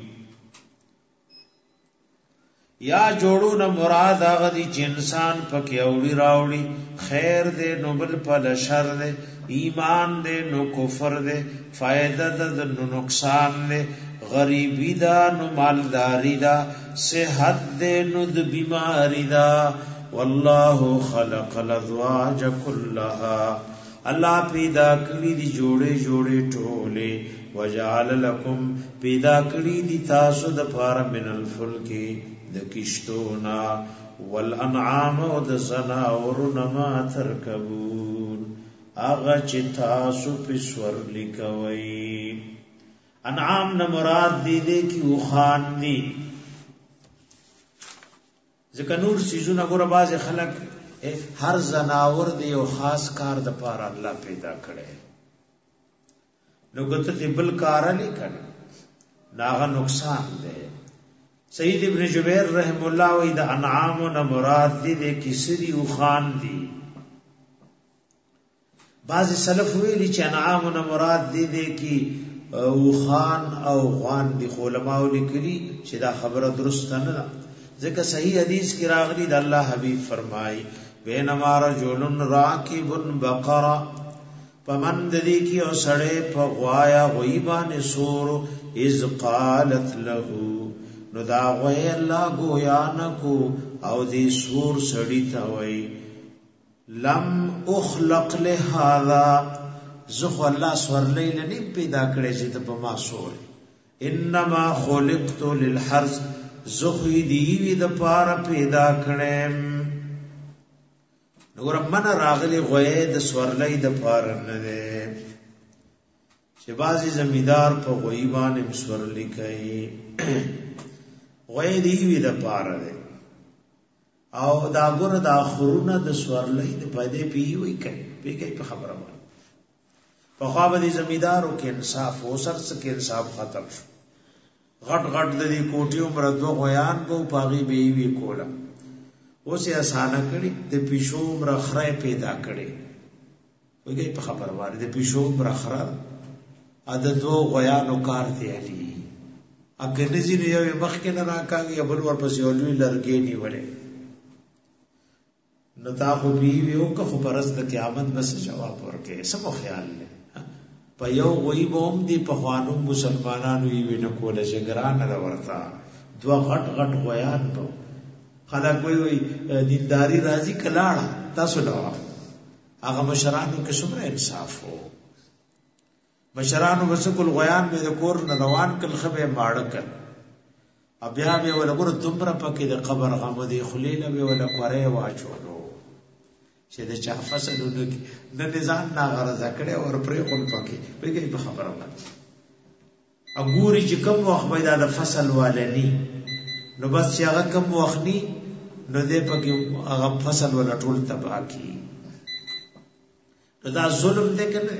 A: یا جوړو نه مراد هغه دي چې انسان پکې اوړي راوړي خیر دې نو بل په شر دې ایمان دے نو کفر دے فائدہ دا نو نقصان دے غریبی دا نو مالداری دا صحت دے نو د بیماری دا والله خلق الازواج كلها الله پیدا کړی دی جوړې جوړې ټوله وجعل لكم پیدا کړی دی تاسو د پار من الفلک د کشتونا والانعام او د زناور نما ترکبون آغا چی تاسو پی سور لکوئی انعام نا مراد دی دے کی اوخان دی ذکر نور سیزو نا گورا باز خلق ہر زناور دی او خاص کار دا پارا اللہ پیدا کرے نو گتا دی بل کارا لی کرے ناغا نقصان دے سید ابن جبیر رحم اللہ وی دا انعام نا مراد دی دے کی سری اوخان دی بعض سلف ویلی چې انعام نه مراد دی کی او خان او غوان دی علماء لیکلي چې دا خبره درست نه ده ځکه صحیح حدیث کې راغلی د الله حبیب فرمای بینما رجل راکب بقره پمن دې کی او سړې په غوایا غیبان سور اذ قالت له نو دا غوی الله گویا نکو او دې سور سړی ته وای لم اخلق لهذا زخ الله سورلی لنیم پیدا کړی چې ته په ما سور انما خلقت للحرث زخ دی وی د پار پیدا کړم نور من راغلی غوی د سورلی د پار نه ده چې بازي زمیدار په غوی باندې سورلی کوي غوی دی وی د پار ده او دا ګور دا خورونه د سوارلې د پدې پیوي کوي په خبره وایي په خوا به زمیدارو کې انصاف او سرس کې انصاف ختم شو غټ غټ د دې کوټیو پر دو غیان کو پاغي بیوي کولا اوسه اسانه کړي د پښو مرخره پیدا کړي وایي په خبره وایي د پښو مرخره ا د دو غیانو کار دی علي اګه نزي نه یو مخ کې نه راکاږي بل ورپسې ولوي لرګي نیولې نو تا خو بیویو که خو پرست د قیامت بس جواب ورکې سمو خیال لے په یو غوی بوم دی په خوانو مسلمانانو یې وینه کوله چې ګران را ورتا دوا غټ غټ غویان په خلک وی دینداری راضی کلاړه تاسو نو هغه مشرانو کې څومره انصاف وو مشرانو وسکل غیان به د کور نه روان کل خبه ماړکل بیا به ولګور دومره پکې د قبر غم دی خلیل به ولا کوره واچولو چې د چا فصلونو کې د نظام نا غرض کړي او پرې خپل پکې پکې په خبره وکړه اګوري چې کوم وخت پیدا د فصل والني نو بس چې هغه کوم وخت ني نو دې پکې هغه فصل ولا ټول تباہ کی دا ظلم دې کنه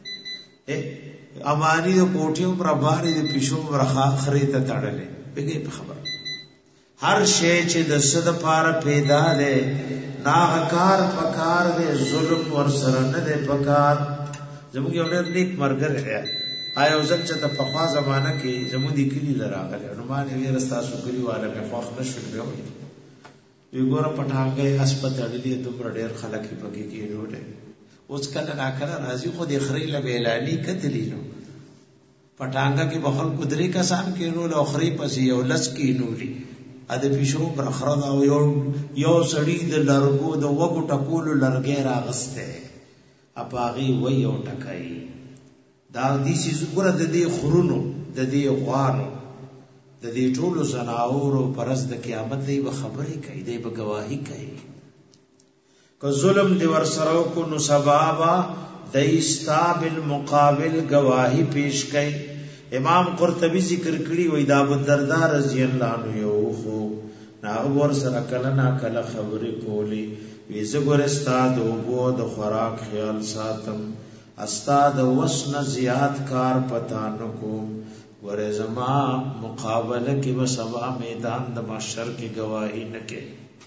A: امانی د کوټیو پر باندې د پښو برخه خریته تړلې بګي په خبر هر شی چې د صد پاره پیدا ده ناغکار پکار ده ظلم ور سره نه ده پکار زموږ یو ډېر نیک مرګر دی آیا وزن چې د پخوا زمانہ کې زموږ د کلی لراغله نو باندې ویل تاسو کلی والا په خوښ نشو دی وی ګور پټاګه هسپتالي دومره ډېر خلک پکې کېږي اوس کله راکړه راځي خو د خري لبیلانی کتلی نو پټانګه کې بخل قدرت کسان کې نو لوخري پسې یو لس کې نوري ا د پښو پر خردا یو سړی د لرګو د وګو ټکول لرګې راغسته اپاغي وای او ټکای دا دې سې ګره د دې خورونو د دې غوانو د دې ټولو زناورو پرز د قیامت دی به خبرې کوي دی به گواہی کوي که ظلم دی ور سره کو نو سبابا دایستا بالمقابل گواہی پیش کوي امام قرطبی ذکر کړی وای دا ابو الدرداء رضی الله عنه یو خو نا ور سره کله نا کله خبرې کولی وی زګور استاد او بو د خوراک خیال ساتم استاد وسن زیات کار پتا نکو ور زما مقابله کې وسوا میدان د محشر کې گواہی نکې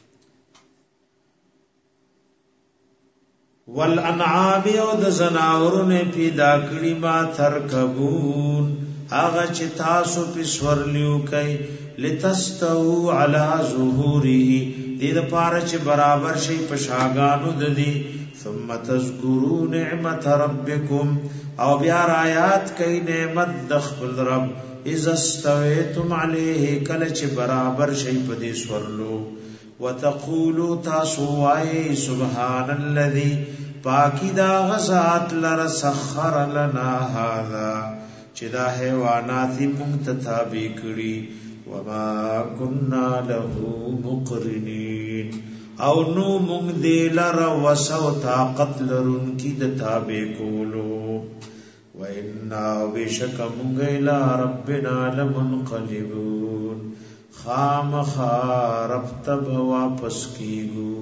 A: والانعام او د زناورونه پیدا کړی ما ترکبون هغه چې تاسو په سورلیو کوي لتستو علی ظهوره دې د پاره چې برابر شي په شاګانو د دې ثم تذکروا نعمت ربکم او بیا آیات کوي نعمت د خپل رب اذا استویتم علیه کله چې برابر شي په دې سورلو وتقولوا تاسو وای سبحان الذي پاکی دا غزات لر سخر لنا هذا چې دا حیوانات مونږ ته تابع کړي وما كنا له مقرنين او نو مونږ دې لر وسو طاقت لرون کی د تابع کولو وإنا بشک مونږ الى ربنا لمنقلبون خامخا رب تب واپس کیگو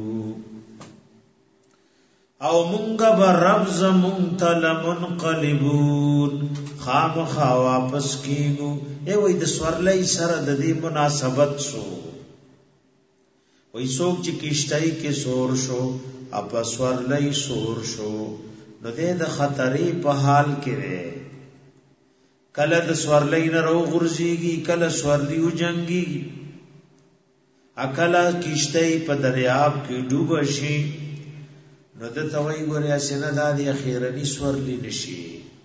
A: او مونگا با رب زمون تلمنقلبون خامخا واپس کیگو وی د سورلی سره د دې مناسبت شو وی څوک چې کشتای کې سور شو اپا سورلی سور شو نو دې د خطرې په حال کې وي کله د سورلی نه رو غرزيږي کله سورلی و جنگي اکلا کشتای په دریاب کې ډوب شي نو د توي ګورې اسنه د اخیرنی سورلی نشي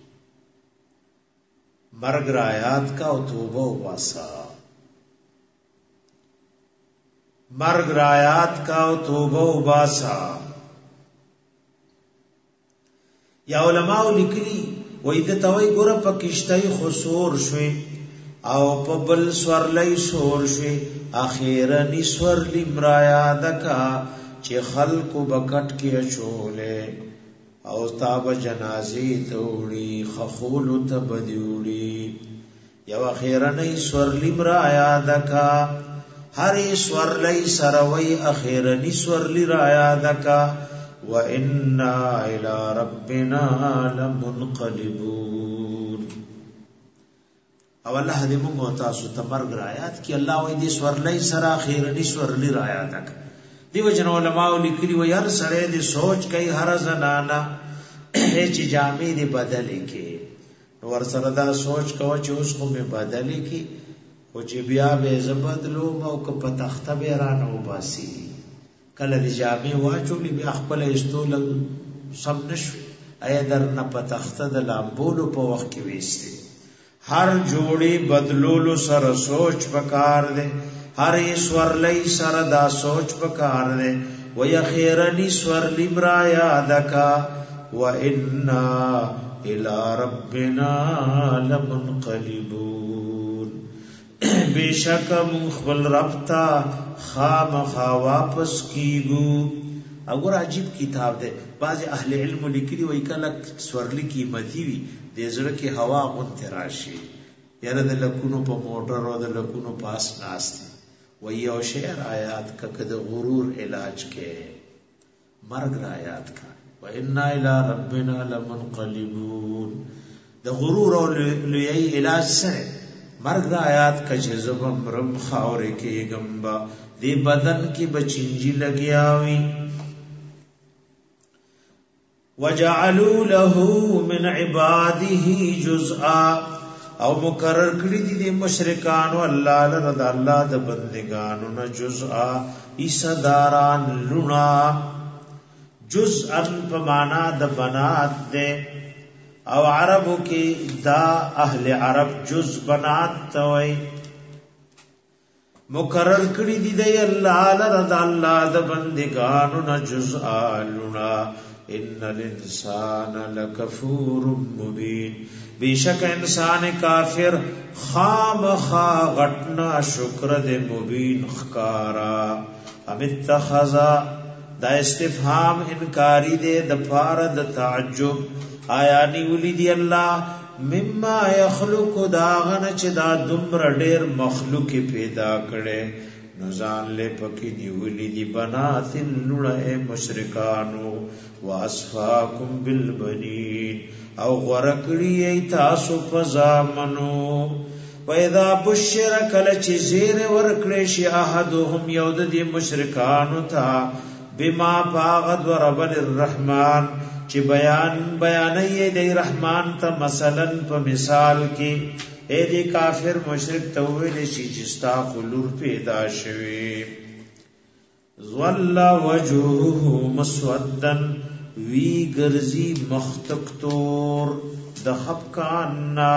A: مرګ رایات کا او توبه واسا مرګ رایات کا او توبه واسا یا علماء لیکلي وای د توي ګوره په کشتای خسور شوي او په بل سورلی سور شوي اخیرنی سورلی مرایا دکا چې خلقو بکټ کې اچولې او تاب جنازي توړي خخول تبديوړي یو اخیرنی سورلی مرایا دکا هر سورلی سروي اخیرنی سورلی رایا دکا وَإِنَّا إِلَى رَبِّنَا لَمُنْقَلِبُونَ او الله دې موږ تاسو ته مرګ آیات کې الله وایي دې سورلای سره اخیرنی سورلی آیات تک دیو جن علماء لیکلي و یار سره دې سوچ کوي هر زنانا چې جامې دې بدلې کې ور سره دا سوچ کوي چې اوس خو به بدلې کې او چې بیا به زبدلو او که په تخته به رانه وباسي کله دې جامې واچولې بیا خپل استول سم نشو ایا در نه په تخته د لامبولو په وخت کې وېستي هر جوړي بدلولو سره سوچ پکار دے هر سورلی سره دا سوچ پکار دے و یخیرنی سورلی برایا دکا و انا الى ربنا لمنقلبون بیشک مخبل ربتا خامخا واپس کیگو اگر عجیب کتاب دے بعض اہل علم لکلی وی کلک سورلی قیمتی وی دیزره کې هوا غونته راشي یاره د لکونو په موټر او د لکونو پاس ناشته و یو شعر آیات ککه د غرور علاج کې مرګ آیات کا وإنا إلى ربنا لمنقلبون. د غرور او لوی علاج سره مرګ د آیات کچ زبم رم خاورې کې گمبا دی بدن کې بچنجي لګیاوي. وجعلوا له من عباده جزءا او مقرر کړی دي د مشرکانو الله لرد الله د بندگانو نه جزءا ایصداران لونا. جزءا په معنا د بنات ده او عربو کې دا اهل عرب جز بنات توي مقرر کړی دي د الله لرد الله د بندگانو نه جزءا لونا. ان الانسان لکفور مبین بیشک انسان کافر خامخا غټنا شکر دے مبین خکارا. ام اتخذ دا استفهام انکاری دے دفار د تعجب آیا نیولی دی اللہ مما یخلق داغن چه دا دمر ډیر مخلوق پیدا کړي نزان لے پکی نیولی دی بنات لڑے مشرکانو واسفاکم بالبنین او غرکڑی ایتاسو پزامنو. وَإِذَا بُشِّرَ کَلَچِ زیر ورکڑیشی احدهم یود دی مشرکانو تا بما پاغد وربل الرحمن چی بیانی دی رحمان تا مثلا پا مثال کی اے دی کافر مشرک توویلی شی جستا خلور پیدا شوی. ظل وجهه مسودن وی گرزی مختکتور د خفکاننا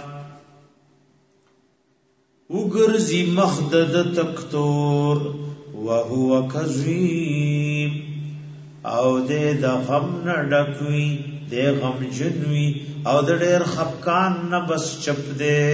A: او گرزی مخدد تکتور وهو کظیم او دے د غم نډکوي دے غم جنوي او د ډېر خفکان نه بس چپ دے.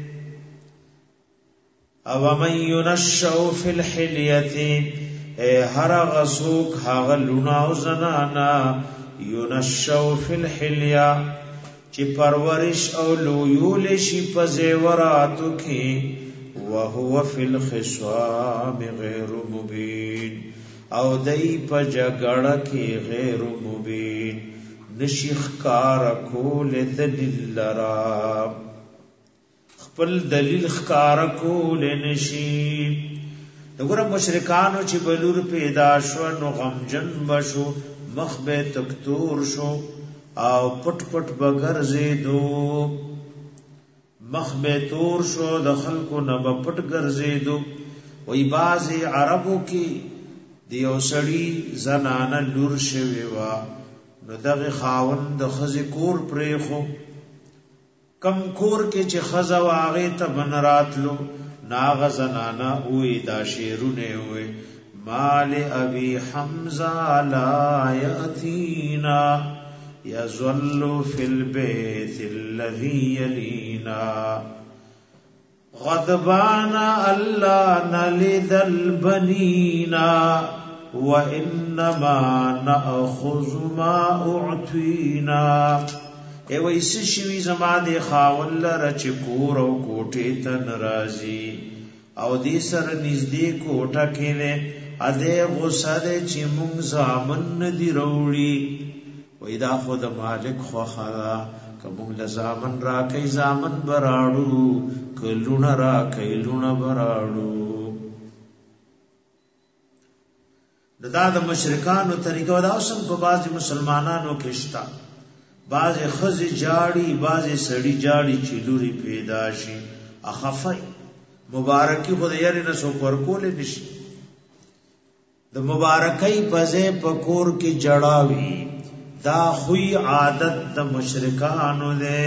A: او من ينشأ فی الحلیه هر غسوک هاغ لونا او زنانا ينشأ فی الحلیه چی پرورش او لویول شي په زیوراتو کې وهو فی الخصام غیر مبین او دای په جګړه کې غیر مبین نشیخ کار کول دلیل لرا خپل دلیل خکار کول نشی. دغه مشرکانو چې بلور پیدا شو نو غمجن بشو مخ به تکتور شو او پټ پټ بغیر زیدو مخ به تور شو د خلکو نه پټ ګرځیدو. وای بازي عربو کې دیو سړی زنانه لور شوی وا نو دغه خاوند د خزي کور پرې خو کم کور کې چې خزا واغه ته بنراتلو ناغ زنانا اوی دا شیرونه اوی مال ابی حمزہ لا یاتینا یظل فی البیت الذی یلینا غضبان اللہ نلد البنینا وانما ناخذ ما اعطینا. ای ویسی شوی زما دی خاون لره چې کور او کوټې ته ناراضي او دې سره نږدې کوټه کې نه اده غوسه دې چې مونږ زامن ندی وروړي. وای دا خود مالک خو خلا کوم لزامن را کوي زامن براړو کلونه را کوي لونه براړو. دا د مشرکانو طریقو دا اوسم په بعض مسلمانانو کې شتا باز خزی جاڑی باز سڑی جاڑی چلوری پیدا شي اخفای مبارکی خود یاری نسو پرکولی نشی د مبارکی پزے پکور کی جڑاوی دا خوی عادت د مشرکانو دے.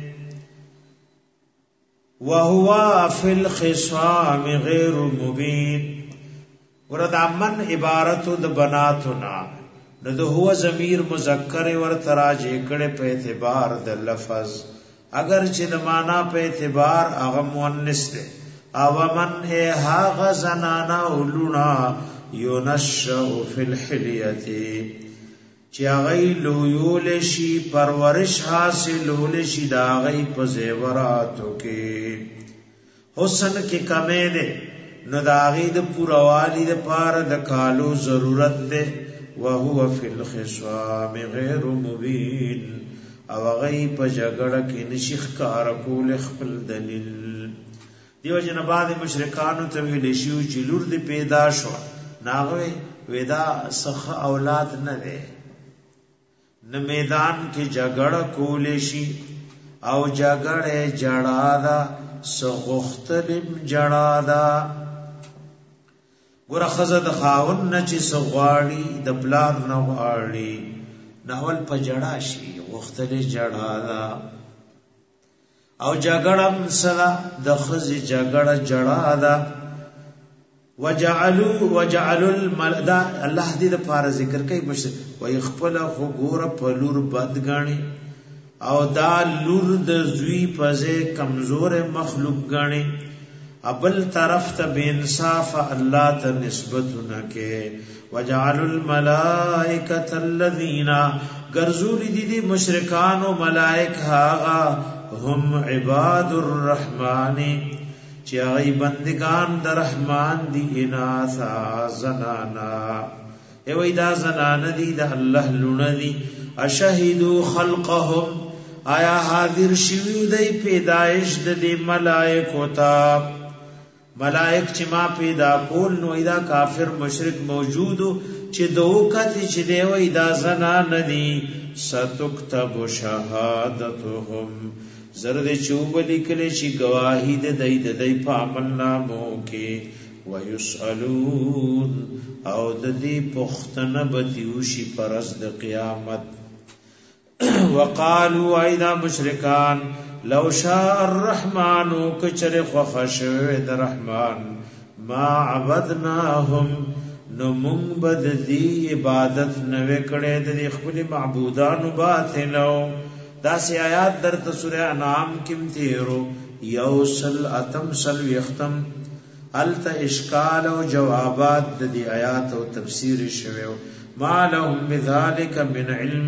A: وهو فی الخصام غیر مبین ورد من عبارتو د بناتنا نو ده هو ضمیر مذکر ور تراجه کړه په اعتبار د لفظ اگر چې د معنا په اعتبار هغه مؤنث ده. او من هغه زنانا ولونا ينشأ فی الحلیه چې هغه لویول شي پرورش حاصلول شي دا هغه په زیوراتو کې حسن کې کمې ده نو دا هغه د پوروالی د پاره د کالو ضرورت ده وهو فی الخصام غیر مبین او غی په جګړه کې نشي ښکار کول خپل دلیل. دیو جن بعد مشرکانو ته ویل شي چې لور دې پیدا شو ناغوي ودا سخ اولاد نه ده نه میدان کې جګړه کول شي او جګړه جړا دا سغختلم جړا دا ګور خزه د خاون نه چې سغواړي د بلار نه واړي ناول په جړا شي غختلې جړا دا او جګړم سره د خزي جګړه جړا دا وجعلوا الملدا الله دې د پاره ذکر کوي مشر وي خپل خو ګور په لور بدګانی او دا لور د زوی پځه کمزور مخلوق غانی ابل طرف ته بے انصاف الله ته نسبت نکې وجعلوا الملائکه الذین غرزول دي مشرکان او ملائک هاغه هم عباد الرحمن چې ای بندگان د رحمان دی اناسا زنانا ای دا زنانا دی د الله لونه دی اشهدو خلقهم آیا حاضر شوی دی پیدائش د ملائکو تا ملائک چې ما پیدا کول نو دا کافر مشرک موجودو چې دوکته چې دی وای دا زنانا دی ستكتب شهادتهم زرد چوب لیکلی شي گواہی د دای د دای په عمل نامو کې ويسالون او د دې پختنه بدیوشي پرز د قیامت وقالوا ايضا مشرکان لو شاء الرحمن کچر خشوه د رحمان ما عبدناهم نو مونږ بد دی عبادت نو کړه د خپل معبودانو باطلو دا سی آیات در سورہ انعام کم تیرو یوسل اتم سل یختم الت اشکال او جوابات د دی آیات او تفسیر شویو ما لهم بذلک من علم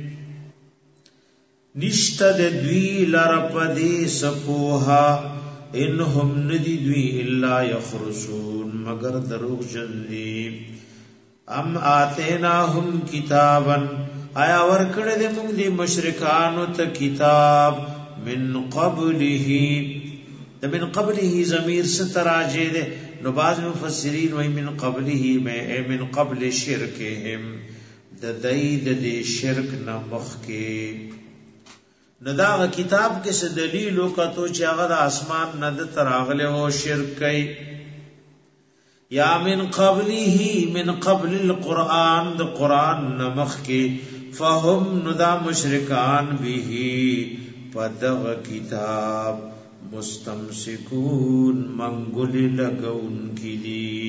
A: نشت د دوی لرپدی سپوها انهم ندی دوی الا یخرسون مگر دروغ جنلی ام آتیناهم کتابا آیا ورکړه دې موږ دې مشرکانو ته کتاب من قبله د من قبله ضمیر ستراجه دې نو بعض مفسرین وایي من قبله من قبل شرکهم د دې شرک نه مخکې نو دا کتاب کې څه دلیل وکړو چې هغه د اسمان نه د تراغله او شرک کوي یا من قبله من قبل القرآن د قرآن نه مخکې فهم ندا مشرکان به پدغ کتاب مستمسکون منگل لگون کی دی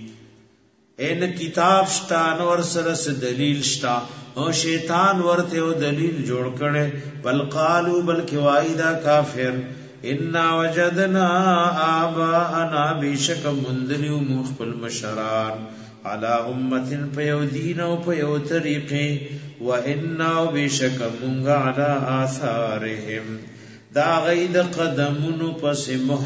A: این کتاب شتا نور سرس دلیل شتا او شیطان ورته او دلیل جوړ کړي بل قالو بلکی وایدا کافر ان وجدنا آباءنا بشک مندلیو مخبل مشران على امه پیو دین او پیو طریقې و ان بشک مونږ على آثارهم دا غید قدمونو پس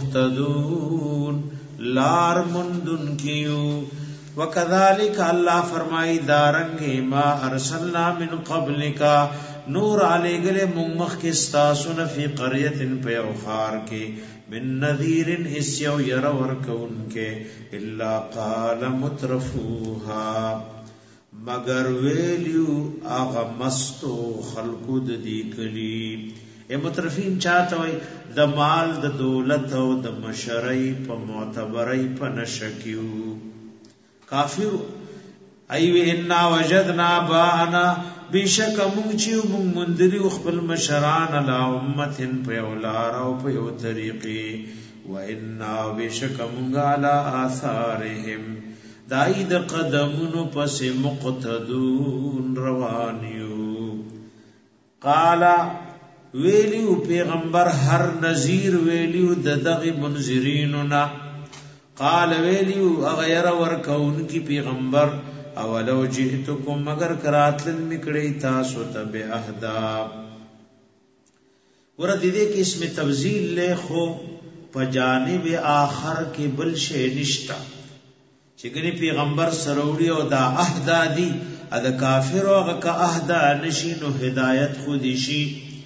A: مهتدون لار مندن کیو وکذالک الله فرمای دارنګ ما ارسلنا من قبلک نور علی گله مخ کی استاسن فی قريه پیوخار کی من نذیر اسیو ير ور کون کے الا قال مترفوها مگر ویلیو اغه مستو خلقو د دی کلی اے مترفین چاته وای د مال د دولت او د مشرۍ په معتبرۍ په نشکیو کافر ایو ان وجدنا بانا بشک مونږ مندری خپل مشران لا امتن په اولار او په یو طریقې و ان بشک مونږ علی آثارهم داید قدمونو پس مقتدون روانیو قال ویلیو پیغمبر هر نذیر ویلیو دغه منذریننا قال ویلیو اغیر ورکون کی پیغمبر اولو جئتکم مگر کراتل مکڑی تاسو تب اهدا ورد دې کې اسم تفضیل له خو په جانب آخر کې بل شی نشتا چې ګنې پیغمبر سروړي او دا اهدا دی ادا کافر او کا اهدا نشینو هدایت خود شي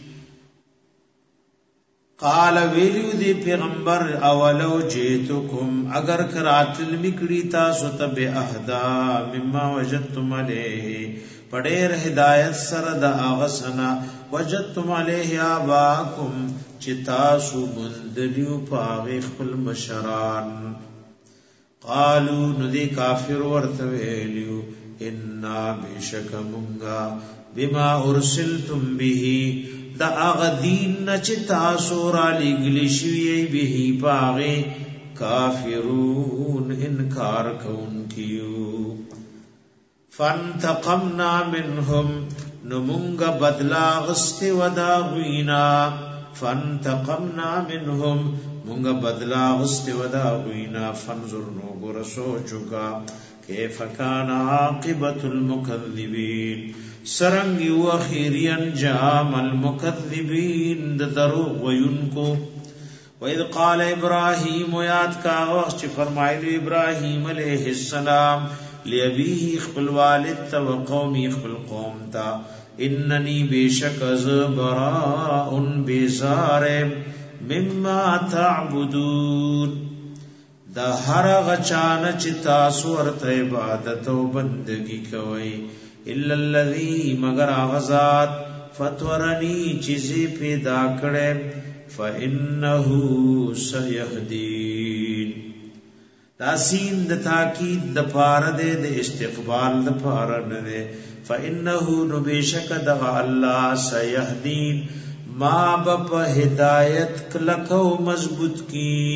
A: قال ویلیو دی پیغمبر اولو جیتکم اگر کراتل مکڑی تاسو تب اهدا مما وجدتم علیه پڑیر ہدایت سر دا آغسنا وجدتم علیه آباکم چتاسو مندلیو پاغی خپل مشران قالو ندی کافر ورتویلیو انا بیشک منگا بما ارسلتم به دا آغا دین نچ تاسو را لگلی شوی به پاغی کافرون انکار کون کیو فانتقمنا منهم نمونگ بدلا غست ودا غینا فانتقمنا منهم مونگ بدلا غست ودا غینا فانظر نوگر سوچکا کیف کان عاقبت المکذبین سرنگی و اخیری انجام المکذبین دروغ وینکو وَإِذْ قَالَ إِبْرَاهِيمُ یاد کا وقت چی فرمائلو ابراہیم علیہ السلام لِأَبِيهِ اخبل والد تا وقومی اخبل قوم تا اننی بیشک از براء بیزار مما تعبدون دا ہر غچان چی تاسو ورت عبادت و بندگی کوئی الا الذی مگر آغازات فتورنی چیزی پیدا کرے فَإِنَّهُ سَيَهْدِينَ تاسین د تاکید د پار دے د استقبال د پار نه دے فَإِنَّهُ نبیشک دغ اللہ سَيَهْدِينَ ما بپ ہدایت کلکو مضبوط کی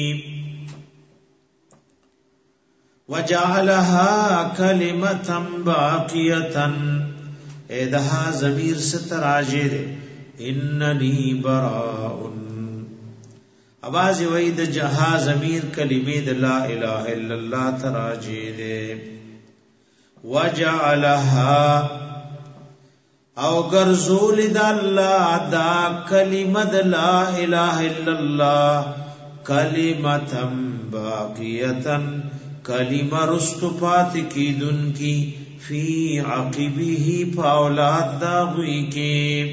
A: وَجَعَلَهَا كَلِمَةً بَاقِيَةً ایدہا ضمیر ستراجے دے اننی براء آواز وید جہا ضمیر کلمې د لا اله الا الله تراجی دے وجعلها او غرزول د الله دا کلمه د لا اله الا الله کلمه باقیه کلمه رستفات کی دن کی فی عقبه فاولاد دا ہوئی کے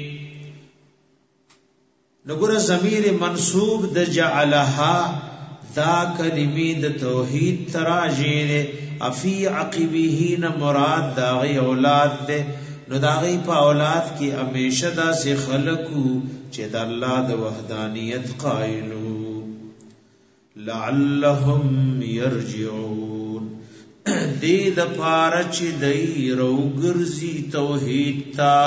A: نګور ضمیر منصوب د جعلها دا کلمې د توحید تراجی افی عقبه نه مراد دا غي اولاد ده نو دا غي په اولاد کې همیشه دا سي خلقو چې د الله د وحدانیت قائلو لعلهم يرجعون دې د پاره چې دای روګرزي توحید تا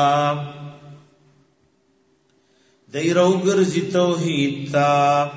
A: دای روګرزي توحید تا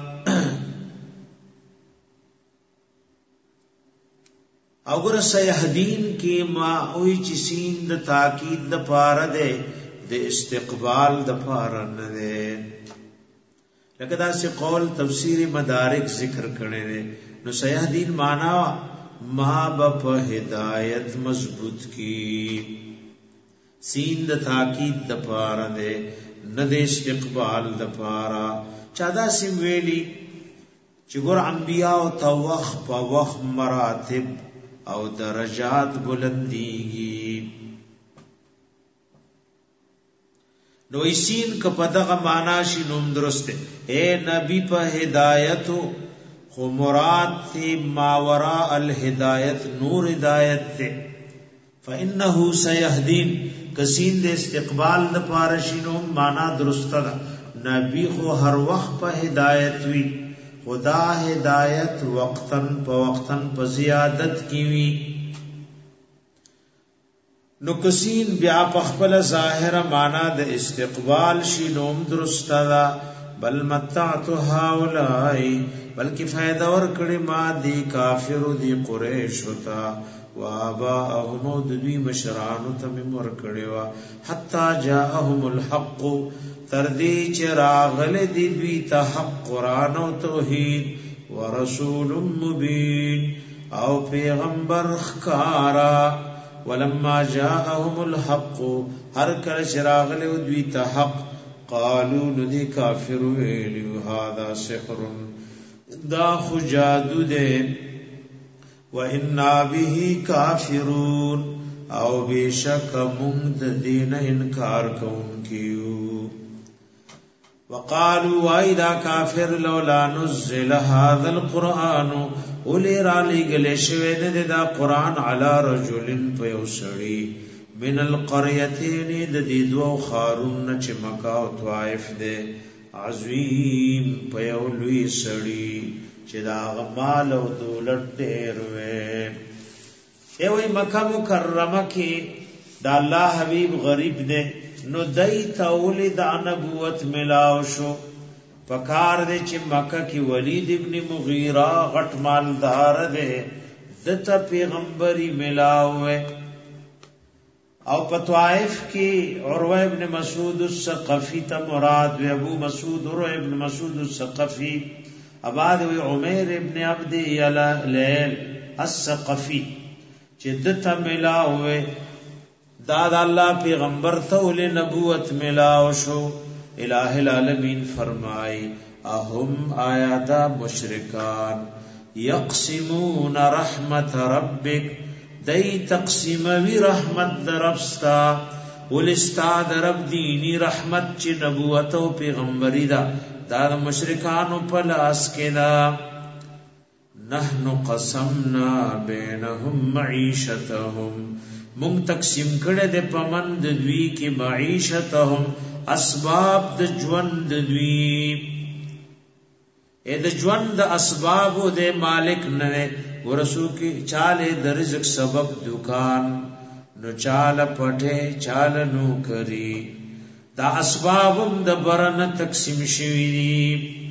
A: او ګر سیهدین کې ما اوې چې سین د تاکید د پاره ده د استقبال د پاره نه ده لکه دا سه قول تفسیر مدارک ذکر کړي دي نو سیهدین معنا ما بپ ہدایت مضبوط کی سین د تاکید د پاره ده نه د استقبال د پاره چادا سیم ویلی چې ګور انبیاء او توخ په وخت مراتب او درجات بلندیږي نو ایسین ک پدغه معنا شي نوم درسته اے نبی په ہدایت خو مراد تی ماورا الہدایت نور ہدایت تے فإنه سیہدین کسین دے استقبال د پارشینو معنا درسته دا نبی خو هر وخت په ہدایت وی خدا ہدایت وقتن په زیادت کی وی نو کسین بیا په خپل ظاهر معنا د استقبال شینوم درسته دا بل متعت هؤلاء بلکہ فائدہ ور کړي ما دی کافر دی قریش ہوتا واباهم دوی مشران تم ور کړي وا حتا جاءهم الحق تر دې چې راغل دی دوی ته حق قران او توحید ورسول مبین او پیغمبر خکارا ولما جاءهم الحق هر کله چې راغل دوی ته حق قالوا ندی کافر ویلو هذا سحر دا خجادو دے وَإِنَّا بِهِ كَافِرُونَ او بشک مونږ د دین انکار کوونکیو وقالوا ايدا كافر لولا نزل هذا القران ولرا لګل شوی د دا قران علی رجل فیوسری من القريتين د دې دوه خارون چې مکه او طائف ده عظیم پیولوی سړی چې دا غمال او دولت ډېر وې وی مکه مکرمه کې دا الله حبیب غریب ده نو دای تاول د نبوت ملاو شو پکار دې چې مکه کې ولید ابن مغیره غټ مالدار ده دته پیغمبري ملاو او پتوائف کی عروہ ابن مسعود الثقفی تا مراد و ابو مسعود عروہ ابن مسعود الثقفی اباد و عمیر ابن عبد لیل الثقفی چدتا ملا ہوئے داد اللہ پیغمبر تول نبوت ملاو شو الہ العالمین فرمائی اہم آیادا مشرکان یقسمون رحمت ربک دای تقسیموی رحمت درفستا ولستا درب دینی رحمت چی نبوت و پیغمبری دا دا مشرکانو پلاس کے دا نحنو قسمنا بینهم معیشتهم مونگ تقسیم کرده پمند دوی کی معیشتهم اسباب د ژوند دوی د ژوند اسبابو د مالک نه ورسو کی چاله د رزق سبب دکان نو چاله پټه چاله نو کری دا اسبابم د برن تقسیم شوی دي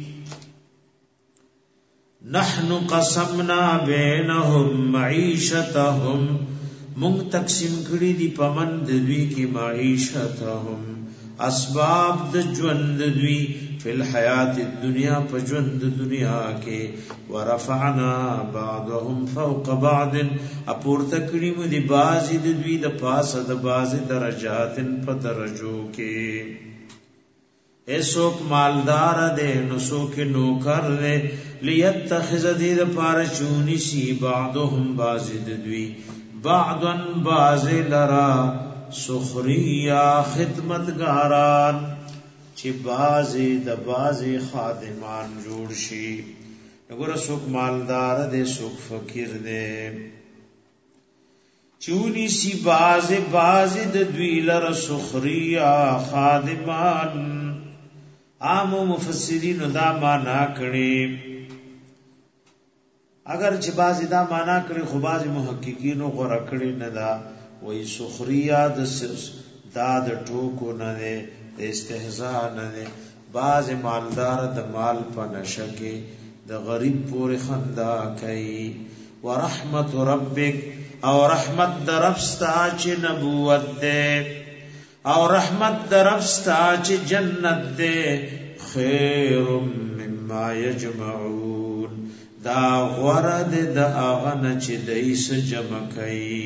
A: نحنو قسمنا بینهم معیشتهم مونږ تقسیم کړی دي پمند دوی کی معیشتهم اسباب د ژوند دوی فی الحیات الدنیا په ژوند دنیا کې ورفعنا بعضهم فوق بعض اپور تکړی مو دی بازی د دوی د پاسه د بازی درجات په درجو کې ایسوک مالدار دے نسوک نوکر دے لیتخذ دید پارچونی سی بعضهم بازی د دوی بعضن بازی لرا سخریا خدمتگاران چی بازی د بازی خادمان جوړ شي وګوره څوک مالدار دے څوک فقیر دے چونی سی بازی د دوی لرا سخریا خادمان عام مفسرین دا معنا کړي اگر چې بازی دا معنا کړي خو بازی محققین غوړه کړي نه دا وای سخریا د داد ټوکو نه ده استهزاء نه ده باز مالدار د مال په نشه کې د غریب پورې خندا کوي ورحمت ربک او رحمت درفستا چې نبوت ده او رحمت درفستا چې جنت ده خیر مما یجمعون دا غرد د اغه چې دیس جمع کوي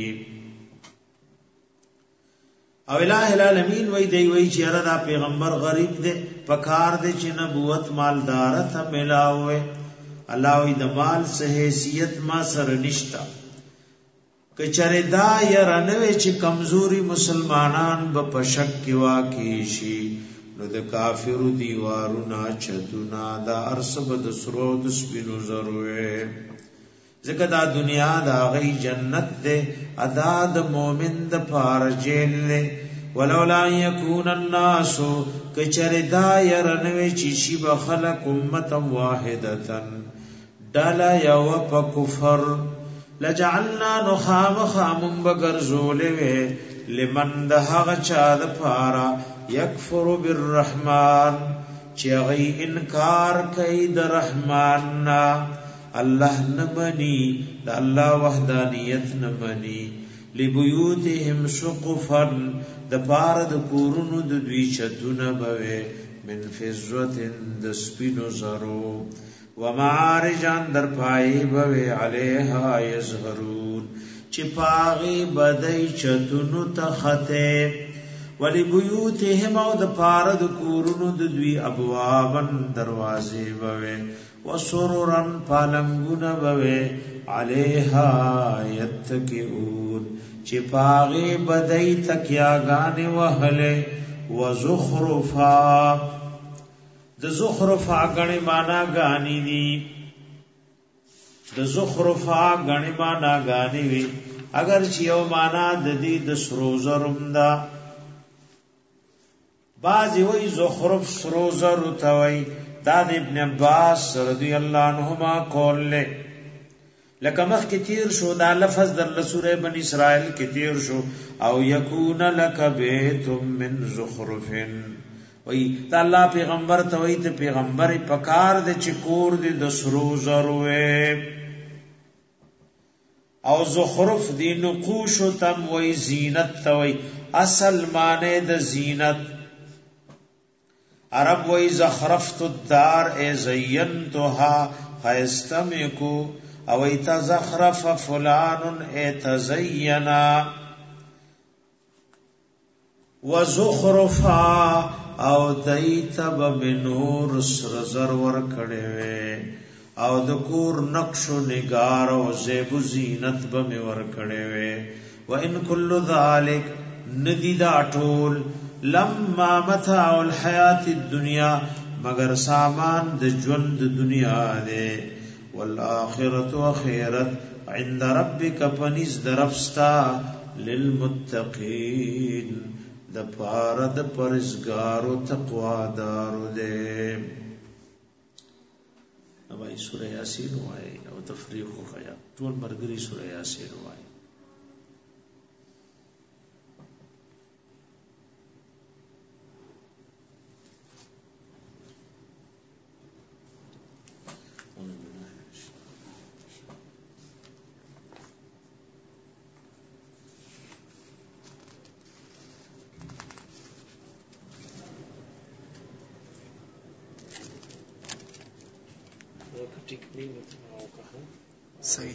A: او الہ العالمین وی دی وی چې را پیغمبر غریب دے پکار دے چې نبوت مالدار ته ملاوي الله وی د مال سه حیثیت ما سره نشتا کچره دا يرنوي چې کمزوري مسلمانان به پشک کی واقع شي نو د کافرو دیوارونه چتونا دا ارسب د سرو د سپینو زروه ځکه دا دنیا دا غي جنت ده ادا د مؤمن د پار جیل له ولولا یکون الناس کچره دا يرنوي چې شی به خلق امه واحده دلا یو په کفر لجعلنا نخام خامم بگر زولوه لمن دهغ چا د پارا یکفر بالرحمن چی غی انکار کئی د رحمان نا اللہ نمانی دا اللہ وحدانیت نمانی لبیوتهم سقفا د پارا د کورونو د دوی چتون بوه من فزوت د سپینو زرو ومعارجان در پائی بوی علیها یزهرون چی پاغی بدئی چتونو تخطے ولی بیوتهم او د پاره د کورونو د دوی ابوابن دروازې بوي وسررا پالنگون بوے علیہا یتکئون چی پاغی بدئی تکیاگانی وحلے وزخرفا د زخرفا گنی مانا گانی دی د زخرفا گنی مانا گانی وی اگر چیو مانا د دی د سروزرم دا بعضی وی زخرف سروزر توی داد ابن عباس رضی اللہ عنہما کول لے لکه مخ کی تیر شو دا لفظ در سورہ بنی اسرائیل کی تیر شو او یکون لک بیت من زخرف وی تا اللہ پیغمبر توی ته پیغمبر پکار دے چکور دے د سروزر وی او زخرف دی نقوش تم وی زینت توی اصل معنی د زینت عرب وی زخرفت الدار اے زینتها خیستمکو او ای تزخرف فلان اے تزینا وزخرفا او دیتب بنور سرزر ورکڑوے او دکور نقش و نگار و زیب و زینت بمی ورکڑوے وَإِن كُلُّ ذَلِكَ ندیدا ٹول لما متاع الحیات الدنیا مگر سامان د ژوند دنیا دے والآخرت وخیرت عند ربک پنیز درفستا للمتقین د پاره د پرهیزګارو تقوادارو دے اوای سورہ یاسین وای او تفریق خیا ټول مرګری سورہ یاسین وای
B: صحیح